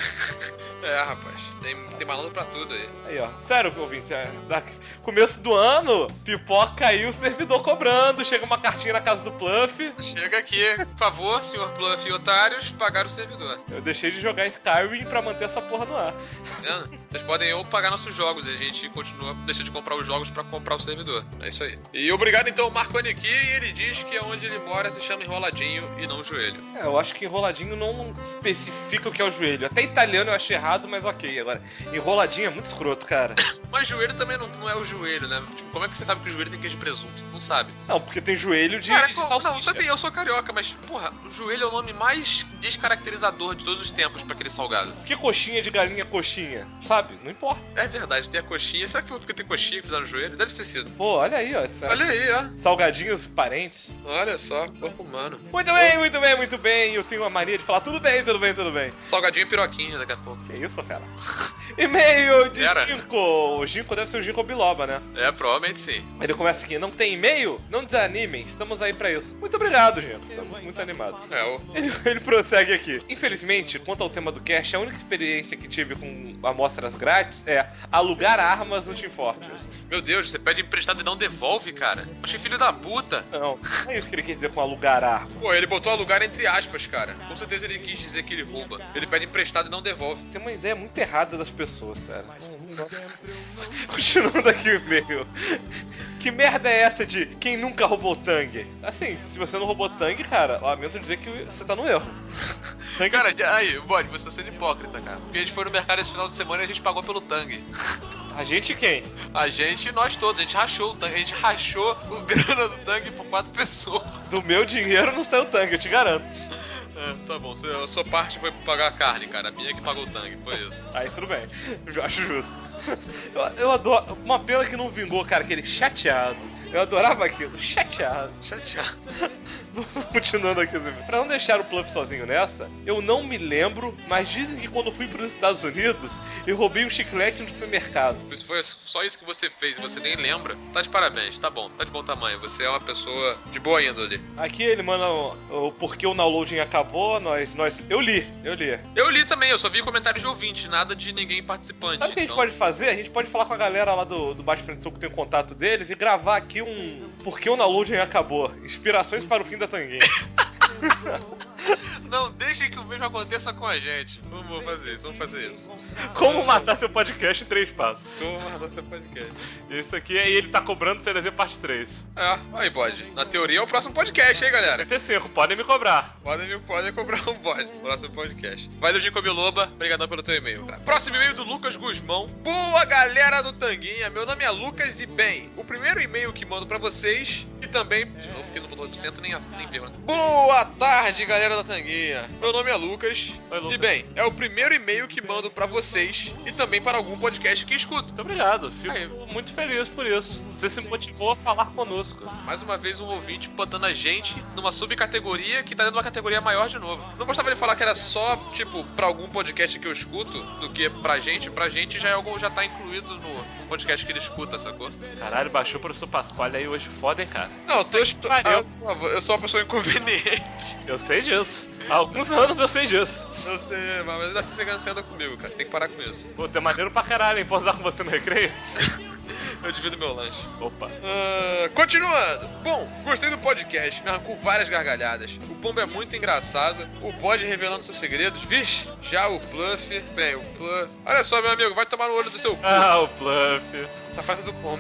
Rapaz, tem malandro pra tudo aí. Aí, ó. Sério, ouvinte, começo do ano, pipoca aí o servidor cobrando, chega uma cartinha na casa do Pluff. Chega aqui, por favor, senhor Pluff e otários, pagar o servidor. Eu deixei de jogar Skyrim pra manter essa porra no ar. Tá vendo? Vocês podem ou pagar nossos jogos e a gente deixa de comprar os jogos pra comprar o servidor. É isso aí. E obrigado então ao Marconi aqui, e ele diz que onde ele mora se chama Enroladinho e não Joelho. Eu acho que enroladinho não especifica o que é o joelho. Até italiano eu achei errado, mas ok. Agora, enroladinho é muito escroto, cara. Mas joelho também não é o joelho, né? Tipo, como é que você sabe que o joelho tem queijo de presunto? Não sabe. Não, porque tem joelho de salsicha. Não sei se eu sou carioca, mas, porra, o joelho é o nome mais descaracterizador de todos os tempos pra aquele salgado. Que coxinha de galinha coxinha? Sabe? Não importa. É verdade, tem a coxinha. Será que foi porque tem coxinha que fizeram no joelho? Deve ter sido. Pô, olha aí, ó. Olha aí, ó. Salgadinhos parentes. Olha só, corpo humano. Muito bem, muito bem, muito bem. Eu tenho uma mania de falar tudo bem, tudo bem, tudo bem. Salgadinho e piroquinha daqui a pouco. Que isso, fera? E-mail de Era. Ginkgo. O Ginkgo deve ser o Ginkgo biloba, né? É, provavelmente sim. Ele começa aqui, não tem e-mail? Não desanimem, estamos aí pra isso. Muito obrigado, Ginkgo. Estamos muito animados. Ele prossegue aqui. Infelizmente, quanto ao tema do cast, a única experiência que tive com amostras grátis é alugar armas no Team Fortress. Meu Deus, você pede emprestado e não devolve, cara? Achei filho da puta. Não é isso que ele quis dizer com alugar arma. Pô, ele botou alugar entre aspas, cara. Com certeza ele quis dizer que ele rouba. Ele pede emprestado e não devolve. Tem uma ideia muito errada das pessoas, cara. Continuando aqui o e-mail. Que merda é essa de quem nunca roubou Tang? Assim, se você não roubou Tang, cara, lamento dizer que você tá no erro. Cara, aí, Bode, você tá sendo hipócrita, cara. Porque a gente foi no mercado esse final de semana e a gente pagou pelo Tang. A gente quem? A gente, nós todos, a gente rachou o Tang. A gente rachou o grana do Tang por 4 pessoas. Do meu dinheiro não saiu Tang, eu te garanto. Tá bom, a sua parte foi pagar a carne, cara. A minha que pagou o Tang, foi isso. Aí tudo bem, eu acho justo. Eu adoro. Uma pena que não vingou, cara, aquele chateado. Eu adorava aquilo, chateado. Continuando aqui, pra não deixar o Pluff sozinho nessa, eu não me lembro, mas dizem que quando fui pros Estados Unidos, eu roubei um chiclete no supermercado. Se foi só isso que você fez e você nem lembra, tá de parabéns, tá bom tamanho. Você é uma pessoa de boa índole. Aqui ele manda o porquê o downloading acabou, eu li. Eu li também, eu só vi comentários de ouvinte, nada de ninguém participante. Sabe o que a gente pode fazer? A gente pode falar com a galera lá do Baixo Frente Soco que tem contato deles e gravar aqui um porquê o downloading acabou. Inspirações para o fim da Tanguinha. Não deixem que o mesmo aconteça com a gente. Vamos fazer isso. Como matar seu podcast em 3 passos. Como matar seu podcast. Isso aqui é ele tá cobrando CDZ parte 3. Aí, Bode. Na teoria é o próximo podcast, hein, galera? P5, podem me cobrar. Podem cobrar um Bode. Próximo podcast. Valeu, Ginkgo Biloba. Obrigadão pelo teu e-mail, cara. Próximo e-mail do Lucas Guzmão. Boa, galera do Tanguinha. Meu nome é Lucas e, bem, o primeiro e-mail que mando pra vocês e também, de novo, que não botou 100%, nem vírgula. Boa tarde, galera da Tanguinha. Meu nome é Lucas. Oi, Lucas. E, bem, é o primeiro e-mail que mando pra vocês e também para algum podcast que escuto. Muito obrigado. Fico muito feliz por isso. Você se motivou a falar conosco. Mais uma vez um ouvinte botando a gente numa subcategoria que tá dentro de uma categoria maior de novo. Não gostava de falar que era só, tipo, pra algum podcast que eu escuto do que pra gente. Pra gente já tá incluído no podcast que ele escuta, sacou? Caralho, baixou o professor Pasquale aí hoje, foda, hein, cara? Não, eu sou uma pessoa inconveniente. Eu sei disso. Há alguns anos eu sei disso. Eu sei, mas assim você anda comigo, cara. Você tem que parar com isso. Pô, tem maneiro pra caralho, hein? Posso dar com você no recreio? Eu divido meu lanche. Opa. Continuando. Bom, gostei do podcast. Me arrancou várias gargalhadas. O Pombo é muito engraçado. O Bode revelando seus segredos. Vixe, já o Pluff. Bem, o Pluff. Olha só, meu amigo, vai tomar no olho do seu cu. Ah, o Pluff. Essa frase do Pombo.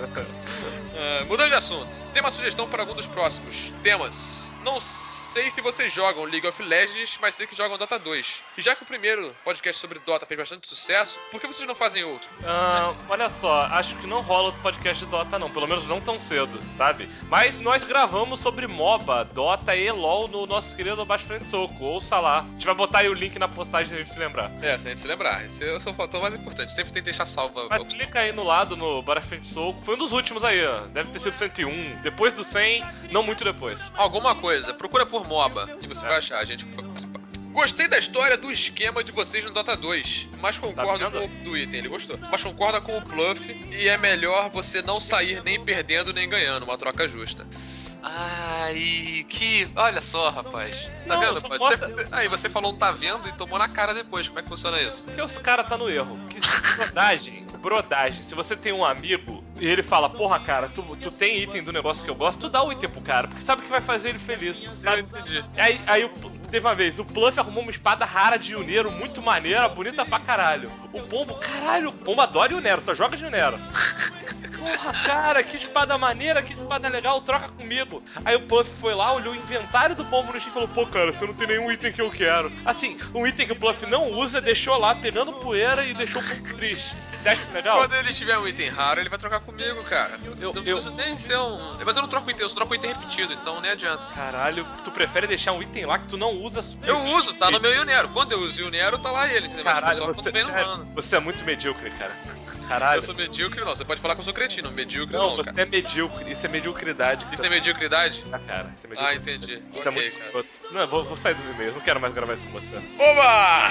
Mudando de assunto. Tem uma sugestão para algum dos próximos temas. Não sei se vocês jogam League of Legends, mas sei que jogam Dota 2. E já que o primeiro podcast sobre Dota fez bastante sucesso, por que vocês não fazem outro? Olha só, acho que não rola outro podcast de Dota não, pelo menos não tão cedo, sabe? Mas nós gravamos sobre MOBA, Dota e LoL no nosso querido Baixo Frente Soco, ouça lá. A gente vai botar aí o link na postagem se a gente se lembrar. Se a gente se lembrar. Esse é o fator mais importante, sempre tem que deixar salva. Mas clica aí no lado, no Baixo Frente Soco, foi um dos últimos aí, ó. Deve ter sido 101, depois do 100, não muito depois. Alguma coisa, procura por MOBA e você vai achar, a gente vai participar. Gostei da história do esquema de vocês no Dota 2, mas concordo com o do item, ele gostou. Mas concorda com o Pluff e é melhor você não sair nem perdendo nem ganhando, uma troca justa. Ai, que... Olha só, rapaz. Tá Não, vendo, só rapaz? mostra- Aí você falou não tá vendo e tomou na cara depois. Como é que funciona isso? Porque os caras tá no erro. Que brodagem. Se você tem um amigo e ele fala, porra, cara, tu tem item do negócio que eu gosto, tu dá o item pro cara, porque sabe que vai fazer ele feliz. Eu Sabe? entendi. Teve uma vez, o Pluff arrumou uma espada rara de Yunero, muito maneira, bonita pra caralho. O Pombo adora Yunero, só joga de Yunero. Porra, cara, que espada maneira, que espada legal, troca comigo. Aí o Pluff foi lá, olhou o inventário do Pombo no chão e falou, pô, cara, você não tem nenhum item que eu quero. Assim, um item que o Pluff não usa, deixou lá, pegando poeira e deixou o Pombo triste. Você acha isso legal? Quando ele tiver um item raro, ele vai trocar comigo, cara. Eu não preciso nem ser um... Mas eu não troco item, eu só troco item repetido, então nem adianta. Caralho, tu prefere deixar um item lá que tu não usa? Eu uso, tá no meu Yunero. Quando eu uso Yunero, tá lá ele, entendeu? Caralho, Mas, você, quando vem no sério, mano. você é muito medíocre, cara. Caralho. Eu sou medíocre, não. Você pode falar que eu sou cretino. Medíocre Não, não, você cara. é medíocre. Isso é mediocridade. Isso é mediocridade? Ah, cara. Isso é Ah, mediocridade. entendi. Isso é Ok, muito cara. escroto. Não, vou sair dos e-mails. Não quero mais gravar isso com você. Oba!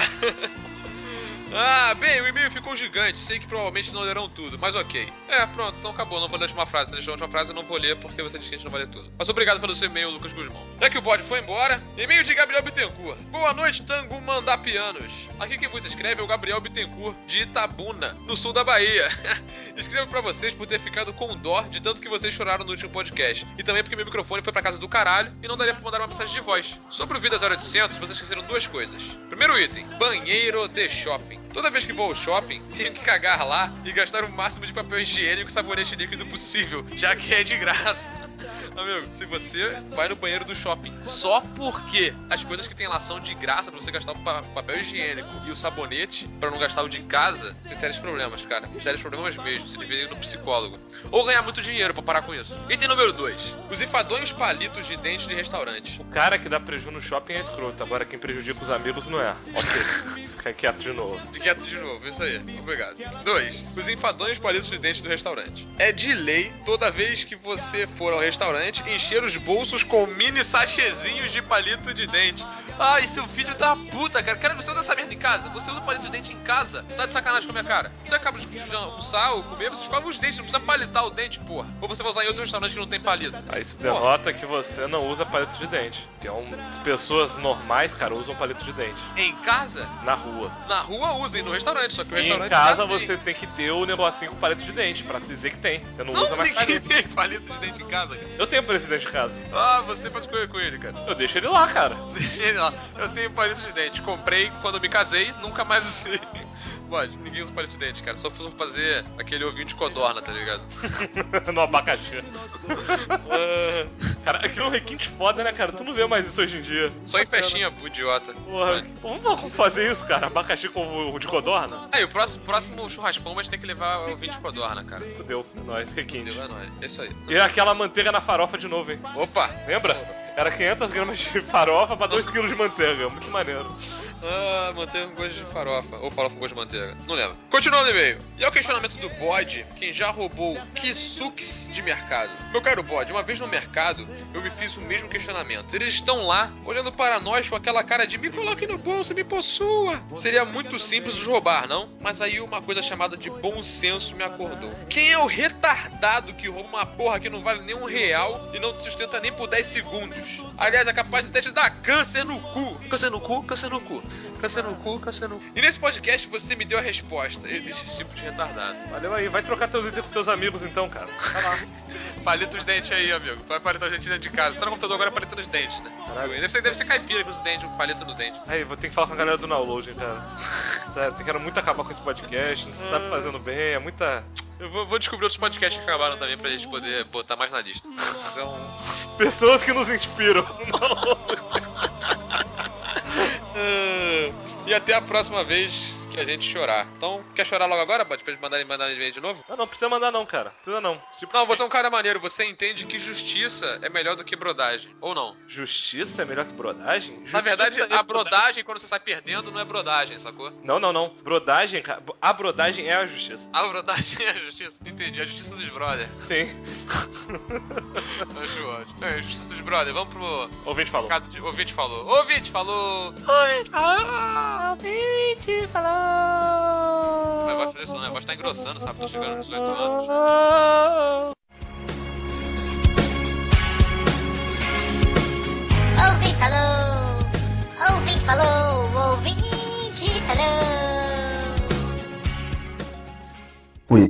Ah, bem, o e-mail ficou gigante. Sei que provavelmente não lerão tudo, mas ok. Pronto, então acabou. Não vou ler a última frase. Se deixou a última frase, eu não vou ler porque você disse que a gente não vai ler tudo. Mas obrigado pelo seu e-mail, Lucas Guzmão. Já que o bode foi embora, e-mail de Gabriel Bittencourt. Boa noite, Tango Mandapianos. Aqui quem vos escreve é o Gabriel Bittencourt, de Itabuna, no sul da Bahia. Escrevo pra vocês por ter ficado com dó de tanto que vocês choraram no último podcast. E também porque meu microfone foi pra casa do caralho e não daria pra mandar uma mensagem de voz. Sobre o Vida 0800, vocês esqueceram duas coisas. Primeiro item, banheiro de shopping. Toda vez que vou ao shopping, tenho que cagar lá e gastar o máximo de papel higiênico e sabonete líquido possível, já que é de graça. Amigo, se você vai no banheiro do shopping só porque as coisas que tem lá são de graça pra você gastar o papel higiênico e o sabonete pra não gastar o de casa, você tem sérios problemas, cara. Sérios problemas mesmo. Você deveria ir no psicólogo. Ou ganhar muito dinheiro pra parar com isso. Item número 2. Os enfadonhos palitos de dente de restaurante. O cara que dá prejuízo no shopping é escroto. Agora quem prejudica os amigos não é. Ok. Fica quieto de novo. Fique quieto de novo, isso aí. Obrigado. 2. Os enfadonhos palitos de dente do restaurante. É de lei, toda vez que você for ao restaurante, encher os bolsos com mini sachezinhos de palito de dente. Ai, seu filho da puta, cara. Cara, você usa essa merda em casa? Você usa palito de dente em casa? Tá de sacanagem com a minha cara. Você acaba de almoçar ou comer, você escova os dentes, não precisa palitar o dente, porra. Ou você vai usar em outro restaurante que não tem palito. Aí isso denota que você não usa palito de dente. Que as pessoas normais, cara, usam palito de dente. Em casa? Na rua. Na rua usem, no restaurante, só que o E restaurante em casa já tem. você tem que ter o negocinho com palito de dente, pra dizer que tem. Você não usa mais ninguém palito. tem palito de dente em casa, cara. Eu tenho palito de dente em casa. Ah, você faz coisa com ele, cara. Eu deixo ele lá, cara. Deixei ele lá. Eu tenho palito de dente. Comprei quando eu me casei, nunca mais usei. Pode, ninguém usa palito de dente, cara. Só for fazer aquele ovinho de codorna, tá ligado? No abacaxi. Cara, aquilo é um requinte foda, né, cara? Tu não vê mais isso hoje em dia. Só em festinha, idiota. Porra, vamos fazer isso, cara? Abacaxi com o de codorna? Aí, o próximo churrascão a gente tem que levar o ovinho de codorna, cara. Fudeu, é nóis, requinte. Entendeu? É nóis. É isso aí. E aquela manteiga na farofa de novo, hein? Opa! Lembra? Era 500 gramas de farofa pra 2 kg de manteiga. Muito maneiro. Ah, manteiga com gosto de farofa. Ou farofa com gosto de manteiga. Não lembro. Continuando o e-mail. E ao questionamento do bode, quem já roubou quisuques de mercado. Meu caro bode, uma vez no mercado, eu me fiz o mesmo questionamento. Eles estão lá, olhando para nós com aquela cara de me coloque no bolso, me possua. Seria muito simples os roubar, não? Mas aí uma coisa chamada de bom senso me acordou. Quem é o retardado que rouba uma porra que não vale nem R$1 e não te sustenta nem por 10 segundos? Aliás, é capaz de até te dar câncer no cu. Câncer no cu, câncer no cu. Câncer no cu, câncer no cu. E nesse podcast você me deu a resposta. Existe esse tipo de retardado. Valeu aí, vai trocar teus itens com teus amigos então, cara. Vai lá. Palita os dentes aí, amigo. Vai palitar os dentes dentro de casa. Tá no computador agora palitando os dentes, né? Caralho. Deve ser caipira com os dentes, com palito no dente. Aí, vou ter que falar com a galera do download, cara. Sério, quero muito acabar com esse podcast. Não se tá me fazendo bem, é muita. Eu vou descobrir outros podcasts que acabaram também pra gente poder botar mais na lista. Então. Pessoas que nos inspiram. E até a próxima vez que a gente chorar. Então, quer chorar logo agora, Bud? Pra gente mandar e-mail de novo? Não precisa mandar não, cara. Precisa não. Tipo, Não, você é um cara maneiro. Você entende que justiça é melhor do que brodagem. Ou não? justiça é melhor que brodagem? Na verdade, Justiça é a brodagem, quando você sai perdendo, não é brodagem, sacou? Não. Brodagem, cara. A brodagem é a justiça. A brodagem é a justiça. Entendi. A justiça dos brother. Sim. Acho ótimo. É, justiça dos brother. Vamos pro... Ouvinte falou. recado de... Ouvinte falou. Ouvinte falou. Ouvinte falou. Não vai fazer isso não, né? Vai estar engrossando, sabe? Tô chegando nos 18 anos.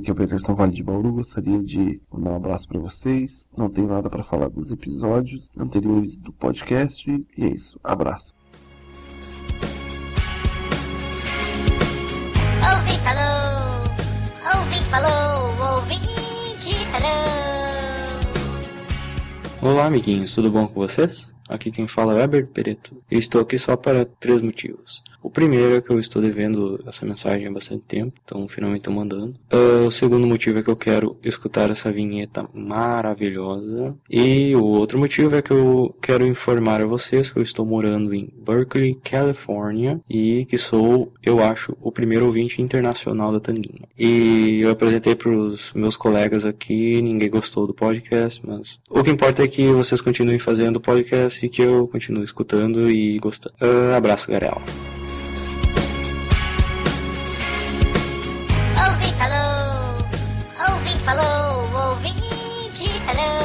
aqui é o Peterson Vale de Bauru. Gostaria de mandar um abraço pra vocês. Não tenho nada pra falar dos episódios anteriores do podcast. E é isso. Abraço. Ouvinte falou, ouvinte falou. Olá, amiguinhos, tudo bom com vocês? Aqui quem fala é o Herbert Pereto. Eu estou aqui só para 3 motivos. O primeiro é que eu estou devendo essa mensagem há bastante tempo, então finalmente estou mandando. O segundo motivo é que eu quero escutar essa vinheta maravilhosa. E o outro motivo é que eu quero informar a vocês que eu estou morando em Berkeley, Califórnia, e que sou, eu acho, o primeiro ouvinte internacional da Tanguinha. E eu apresentei para os meus colegas aqui, ninguém gostou do podcast, mas o que importa é que vocês continuem fazendo o podcast e que eu continue escutando e gostando. Abraço, Garela. Ouvinte falou, ouvinte falou.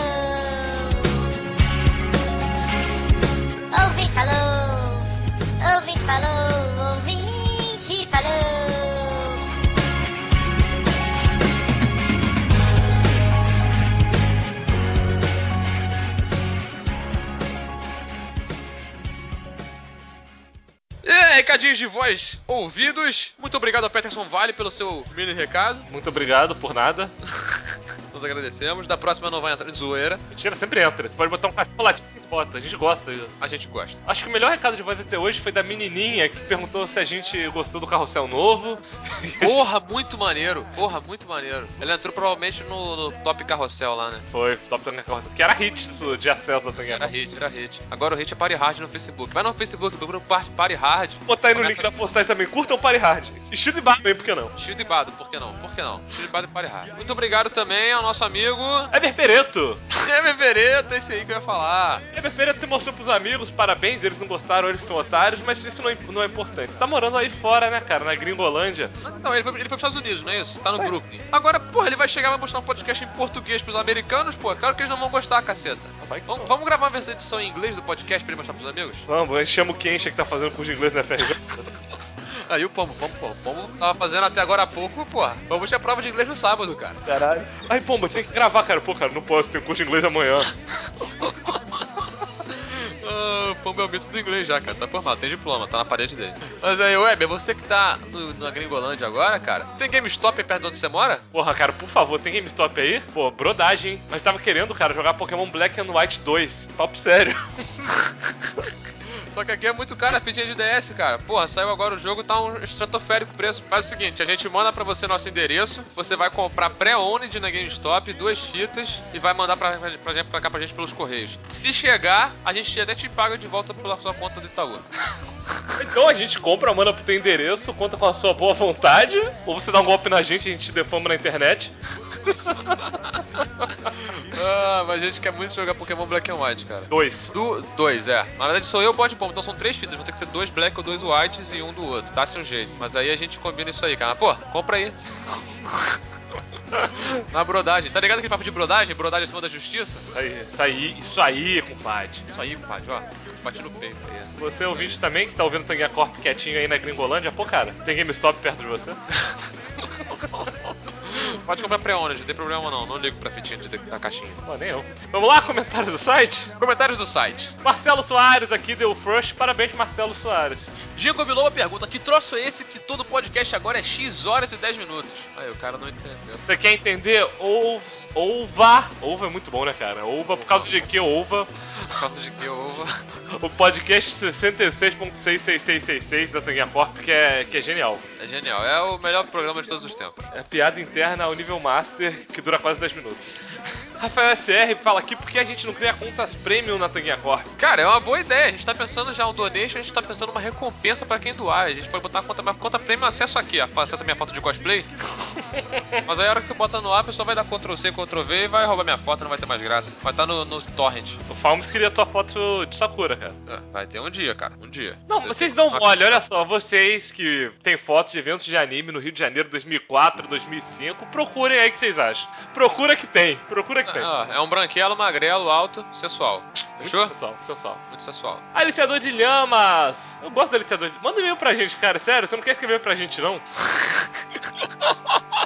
Ouvinte falou, ouvinte falou, ouvinte falou. Recadinhos de voz ouvidos. Muito obrigado a Peterson Vale pelo seu mini recado. Muito obrigado por nada. Nós agradecemos. Da próxima não vai entrar de zoeira. Mentira, sempre entra. Você pode botar um cachorro latindo e bota. A gente gosta disso. A gente gosta. Acho que o melhor recado de voz até hoje foi da menininha que perguntou se a gente gostou do carrossel novo. Porra, muito maneiro. Porra, muito maneiro. Ela entrou provavelmente no Top Carrossel lá, né? Foi, Top Tangan Carrossel. Que era hit disso, de acesso da Tangan. Era hit. Agora o hit é Party Hard no Facebook. Vai no Facebook, procura Party Hard. Vou botar aí no link da postagem também. Curtam Party Hard. Estilo de bar também, por que não? Estilo de Bado, por que não? Estilo de Bado e Party Hard. Muito obrigado também ao nosso amigo... Heber Pereto. Heber Pereto, esse aí que eu ia falar. Heber Pereto, você mostrou pros amigos, parabéns, eles não gostaram, eles são otários, mas isso não é importante. Você tá morando aí fora, né, cara, na Gringolândia. Não, ele foi pros Estados Unidos, não é isso? Tá no Brooklyn. Agora, porra, ele vai chegar e vai mostrar um podcast em português pros americanos, pô. Claro que eles não vão gostar, caceta. Vamos gravar uma versão edição em inglês do podcast pra ele mostrar pros amigos? Vamos, a gente chama o Kensha que tá fazendo curso de inglês na FRJ. Aí o Pombo tava fazendo até agora há pouco, porra. Pombo tinha prova de inglês no sábado, cara. Caralho. Aí, Pombo, tem que gravar, cara. Pô, cara, não posso, tenho curso de inglês amanhã. O Pombo é o mito do inglês já, cara. Tá formado, tem diploma, tá na parede dele. Mas aí, Weber, você que tá na Gringolândia agora, cara, tem GameStop aí perto de onde você mora? Porra, cara, por favor, tem GameStop aí? Pô, brodagem, hein? Mas tava querendo, cara, jogar Pokémon Black and White 2. Papo sério. Só que aqui é muito caro a fitinha de DS, cara. Porra, saiu agora o jogo, tá um estratosférico preço. Faz o seguinte, a gente manda pra você nosso endereço, você vai comprar pré-owned na GameStop, 2 fitas, e vai mandar pra cá pra gente pelos correios. Se chegar, a gente até te paga de volta pela sua conta do Itaú. Então a gente compra, manda pro teu endereço, conta com a sua boa vontade, ou você dá um golpe na gente e a gente te defama na internet. Mas a gente quer muito jogar Pokémon Black and White, cara. 2. 2, é. Na verdade sou eu, pode Pombo. Então são 3 fitas. Vão ter que ter 2 Black ou 2 Whites e um do outro. Dá-se um jeito. Mas aí a gente combina isso aí, cara. Pô, compra aí. Na brodagem. Tá ligado aquele papo de brodagem? Brodagem acima da justiça? Isso aí, compadre. Isso aí, compadre, ó. Bate no peito aí. Você ouvinte também, que tá ouvindo Tanguinha Corp quietinho aí na Gringolândia, pô, cara, tem GameStop perto de você? Pode comprar pré-owned, não tem problema não. Não ligo pra fitinha da caixinha. Pô, nem eu. Vamos lá, comentários do site? Comentários do site. Marcelo Soares aqui deu Frush. Parabéns, Marcelo Soares. Gico Biloba pergunta: que troço é esse que todo podcast agora é X horas e 10 minutos? Aí o cara não entendeu. Você quer entender? Ouva. Ouva é muito bom, né, cara? Ouva, por causa de que ouva? Por causa de que ouva? O podcast 66.66666 da Tanguinha Corp, que é genial. É genial. É o melhor programa de todos os tempos. É piada interna ao nível master, que dura quase 10 minutos. Rafael SR fala aqui por que a gente não cria contas premium na Tanguinha Corp. Cara, é uma boa ideia. A gente tá pensando já um donation, a gente tá pensando uma recompensa pra quem doar. A gente pode botar uma conta premium, acesso aqui, acesso a minha foto de cosplay. Mas aí a hora que tu bota no ar, a pessoa vai dar Ctrl-C, Ctrl-V e vai roubar minha foto, não vai ter mais graça. Vai estar no torrent. O Falmes queria tua foto de Sakura, cara. Vai ter um dia, cara. Um dia. Não, vocês dão mole, olha só. Vocês que tem fotos de eventos de anime no Rio de Janeiro 2004, 2005, procurem aí o que vocês acham. Procura que tem. É um branquelo, magrelo, alto, sensual. Fechou? Sensual. Muito sensual. Aliciador de lhamas. Eu gosto do aliciador de... Manda um e-mail pra gente, cara. Sério, você não quer escrever pra gente, não?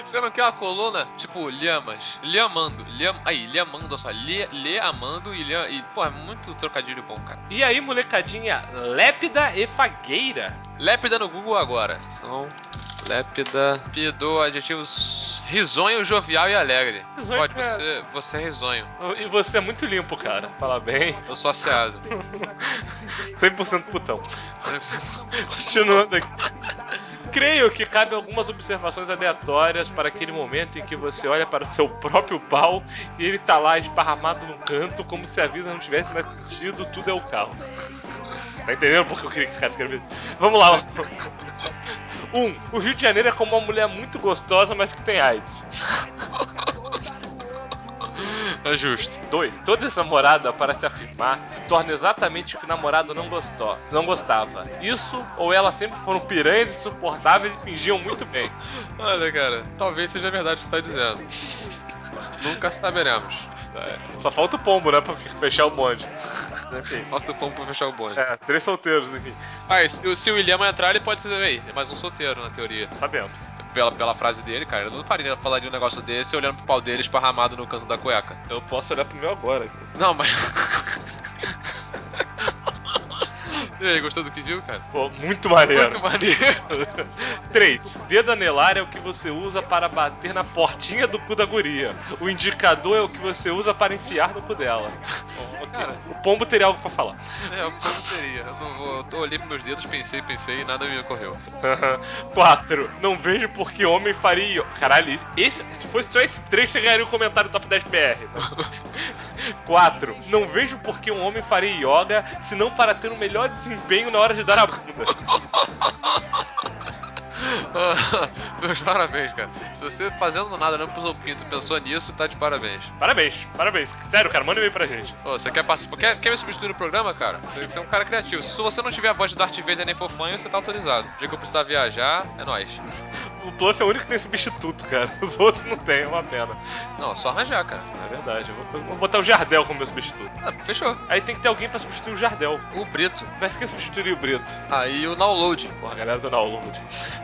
Você não quer uma coluna, tipo, lhamas, lhamando, lhamando só, amando e, pô, é muito trocadilho bom, cara. E aí, molecadinha, lépida e fagueira. Lépida no Google agora. São lépida, pido, adjetivos risonho, jovial e alegre. Risonho, Pode, cara. você é risonho. E você é muito limpo, cara. Fala bem. Eu sou asseado. 100% putão. Continuando aqui. Creio que cabe algumas observações aleatórias para aquele momento em que você olha para o seu próprio pau e ele tá lá esparramado no canto como se a vida não tivesse mais sentido, tudo é o caos. Tá entendendo porque eu queria que esse cara escrevesse? Vamos lá. 1. O Rio de Janeiro é como uma mulher muito gostosa, mas que tem AIDS. É justo. 2. Toda ex-namorada, para se afirmar, se torna exatamente o que o namorado não gostava. Isso, ou elas sempre foram piranhas insuportáveis e fingiam muito bem. Olha, cara, talvez seja verdade o que você está dizendo. Nunca saberemos. Só falta o pombo, né, pra fechar o bonde. Enfim, falta o pombo pra fechar o bonde. 3 solteiros aqui. Ah, e se o William entrar, ele pode ser aí. É mais um solteiro, na teoria. Sabemos. Pela frase dele, cara, eu não falaria um negócio desse olhando pro pau dele esparramado no canto da cueca. Eu posso olhar pro meu agora aqui. Não, mas... E aí, gostou do que viu, cara? Pô, muito maneiro. Muito maneiro. 3. Dedo anelar é o que você usa para bater na portinha do cu da guria. O indicador é o que você usa para enfiar no cu dela. Okay. Cara, o pombo teria algo pra falar. O pombo teria. Eu olhei pros meus dedos, pensei e nada me ocorreu. 4. Não vejo por que homem faria... Caralho, se fosse só esse 3, chegaria o comentário top 10 PR. 4. Não vejo por que um homem faria yoga, senão para ter o melhor desempenho na hora de dar a bunda. Meus parabéns, cara. Se você fazendo nada não pro pinto pensou nisso, tá de parabéns. Parabéns. Sério, cara, manda um e-mail pra gente. Ô, você quer participar? Quer me substituir no programa, cara? Você é um cara criativo. Se você não tiver a voz de Darth Vader nem fofanho, você tá autorizado. O dia que eu precisar viajar, é nóis. O Pluff é o único que tem substituto, cara. Os outros não tem, é uma pena. Não, só arranjar, cara. É verdade. Eu vou botar o Jardel como meu substituto. Ah, fechou. Aí tem que ter alguém pra substituir o Jardel. O Brito. Mas quem substituiria o Brito? Aí o download. Porra, a galera do download.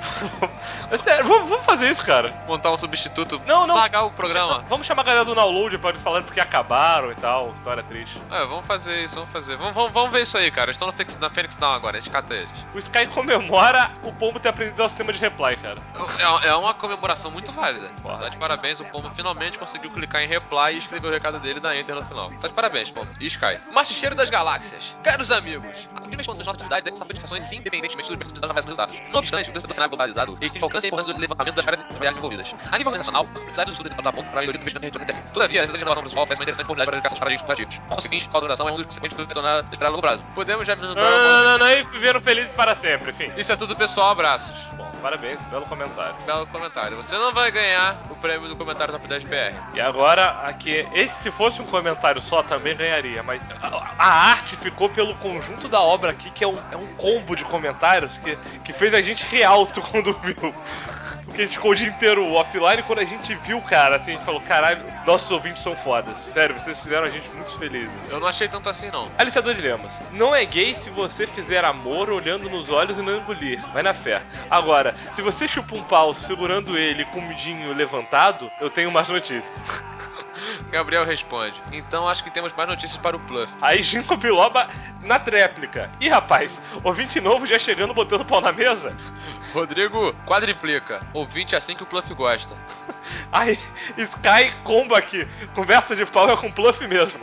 É sério, vamos fazer isso, cara. Montar um substituto. Não. Largar o programa. Vamos chamar a galera do download pra eles falarem porque acabaram e tal. História triste. Vamos fazer isso, Vamos ver isso aí, cara. Eles estão na Phoenix Down agora, a gente cata eles. O Sky comemora o pombo ter aprendido o sistema de reply, cara. É uma comemoração muito válida. Tá de parabéns, o pombo finalmente conseguiu clicar em reply e escrever o recado dele da Enter no final. Tá de parabéns, pombo. E Sky. Machicheiro das galáxias. Caros amigos, a primeira expansão das nossas atividades deve ser notificações independentemente do resultado das resultados. Não obstante, o cenário globalizado, eles têm alcance e importância do levantamento das áreas familiares envolvidas. A nível nacional, a precisar do estudo da ponta para a melhoria do investimento em território. Todavia, essa renovação pessoal faz uma interessante oportunidade para aplicações paradigmas corporativos. Com o seguinte, a duração é um dos consequentes do retornar a esperar a longo prazo. Podemos já... Não, e viveram felizes para sempre, enfim. Isso é tudo, pessoal. Abraços. Bom, parabéns, belo comentário. Belo comentário. Você não vai ganhar o prêmio do comentário Top 10 PR. E agora, aqui, se fosse um comentário só, também ganharia, mas a arte ficou pelo conjunto da obra aqui, que é um combo de comentários que fez a gente rir alto quando viu. Porque a gente ficou o dia inteiro offline, quando a gente viu, cara, assim, a gente falou, caralho, nossos ouvintes são fodas. Sério, vocês fizeram a gente muito felizes. Eu não achei tanto assim, não. Aliciador de Lemas. Não é gay se você fizer amor olhando nos olhos e não engolir. Vai na fé. Agora, se você chupa um pau segurando ele com o midinho levantado, eu tenho mais notícias. Gabriel responde. Então acho que temos mais notícias para o Pluff. Aí Ginkgo Biloba na tréplica. Ih, rapaz, ouvinte novo já chegando botando pau na mesa? Rodrigo quadriplica. Ouvinte assim que o Pluff gosta. Aí Sky comba aqui. Conversa de pau é com o Pluff mesmo.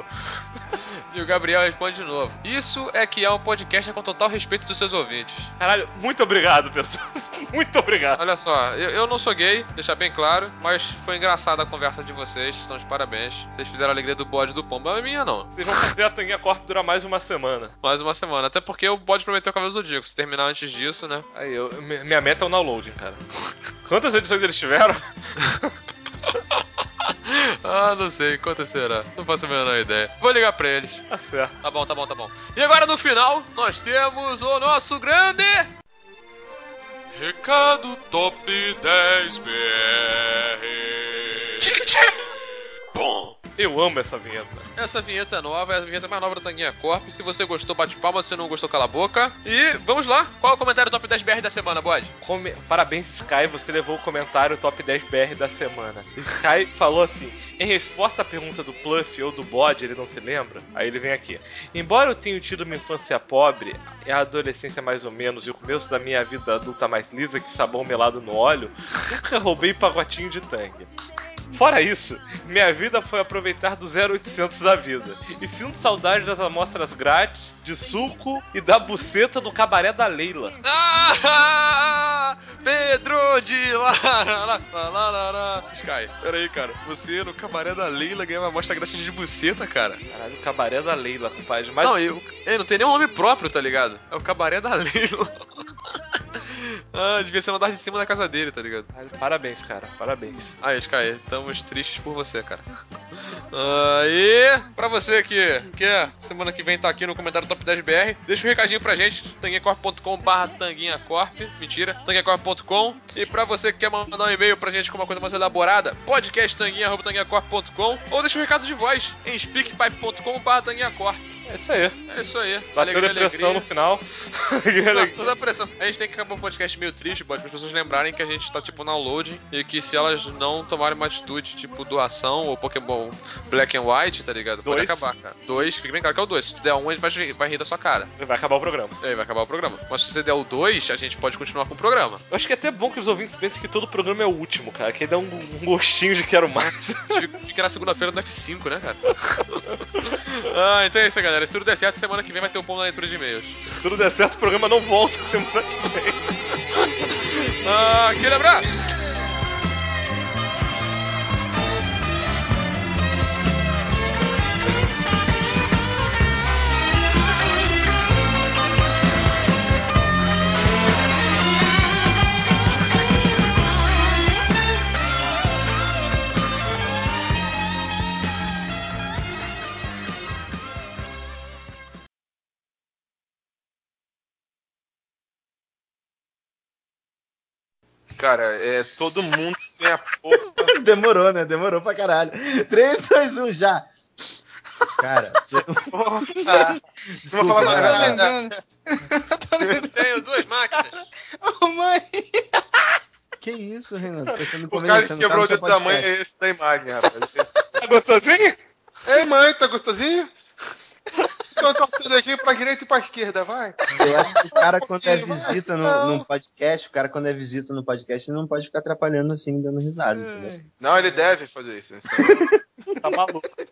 E o Gabriel responde de novo. Isso é que é um podcast com total respeito dos seus ouvintes. Caralho, muito obrigado, pessoas. Muito obrigado. Olha só, eu não sou gay, deixar bem claro, mas foi engraçada a conversa de vocês, estão de parabéns. Vocês fizeram a alegria do bode do pombo, não é minha não. Vocês vão fazer a Tanguinha Corp durar mais uma semana. Mais uma semana, até porque o bode prometeu o Cavaleiro do Zodíaco. Se terminar antes disso, né? Aí, minha meta é o downloading, cara. Quantas edições eles tiveram? Não sei, quanto será? Não faço a menor ideia. Vou ligar pra eles. Tá certo. Tá bom. E agora no final, nós temos o nosso grande... Recado Top 10 BR. Bom. Eu amo essa vinheta. Essa vinheta nova é a vinheta mais nova da Tanguinha Corp. Se você gostou, bate palma. Se não gostou, cala a boca. E vamos lá. Qual é o comentário top 10 BR da semana, Bode? Parabéns, Sky, você levou o comentário top 10 BR da semana. Sky falou assim: em resposta à pergunta do Pluff ou do Bode, ele não se lembra? Aí ele vem aqui. Embora eu tenha tido uma infância pobre, e a adolescência mais ou menos, e o começo da minha vida adulta mais lisa que sabão melado no óleo, nunca roubei pacotinho de tangue. Fora isso, minha vida foi aproveitar do 0800 da vida. E sinto saudade das amostras grátis, de suco e da buceta do cabaré da Leila. Ah, Pedro de lá. Sky, peraí, cara. Você no cabaré da Leila ganhou uma amostra grátis de buceta, cara. Caralho, o cabaré da Leila, compadre. Mas... Não, não tem nem um nome próprio, tá ligado? É o cabaré da Leila. Devia ser no andar de cima da casa dele, tá ligado? Parabéns, cara, parabéns. Aí, Sky, estamos tristes por você, cara. E pra você que quer semana que vem tá aqui no comentário Top 10 BR, deixa um recadinho pra gente, tanguinhacorp.com/tanguinhacorp, mentira, tanguinhacorp.com. E pra você que quer mandar um e-mail pra gente com uma coisa mais elaborada, podcasttanguinha@tanguinhacorp.com, ou deixa um recado de voz em speakpipe.com/tanguinhacorp. É isso aí. É isso aí. Bateu depressão no final. Não, toda a pressão. A gente tem que acabar o podcast meio triste, para as pessoas lembrarem que a gente tá tipo na loading e que se elas não tomarem uma atitude tipo doação ou Pokémon Black and White, tá ligado? Pode acabar, cara. 2, fica bem claro que é o 2. Se tu der 1, a gente vai rir da sua cara. Vai acabar o programa. Vai acabar o programa. Mas se você der o 2, a gente pode continuar com o programa. Eu acho que é até bom que os ouvintes pensem que todo programa é o último, cara. Que aí dá um gostinho de quero mais. Fica na segunda-feira do F5, né, cara? Então é isso aí, galera. Se tudo der certo, semana que vem vai ter o pão na leitura de e-mails. Se tudo der certo, o programa não volta semana que vem. Aquele abraço! Cara, todo mundo tem a porra. Demorou, né? Demorou pra caralho. 3, 2, 1, já. Cara, Não vou falar mais nada. Eu tenho 2 máquinas. Ô, mãe! que isso, Renan? Você tá sendo O cara que conveniente, quebrou o seu dedo da mãe podcast. é esse da imagem, rapaz. Tá gostosinho? Ei, mãe, tá gostosinho? Então torce o dedinho pra direita e pra esquerda, vai. Eu acho que o cara, quando é Vai. visita Não. num podcast, ele não pode ficar atrapalhando assim, dando risada, entendeu? Não, ele deve fazer isso. Tá maluco.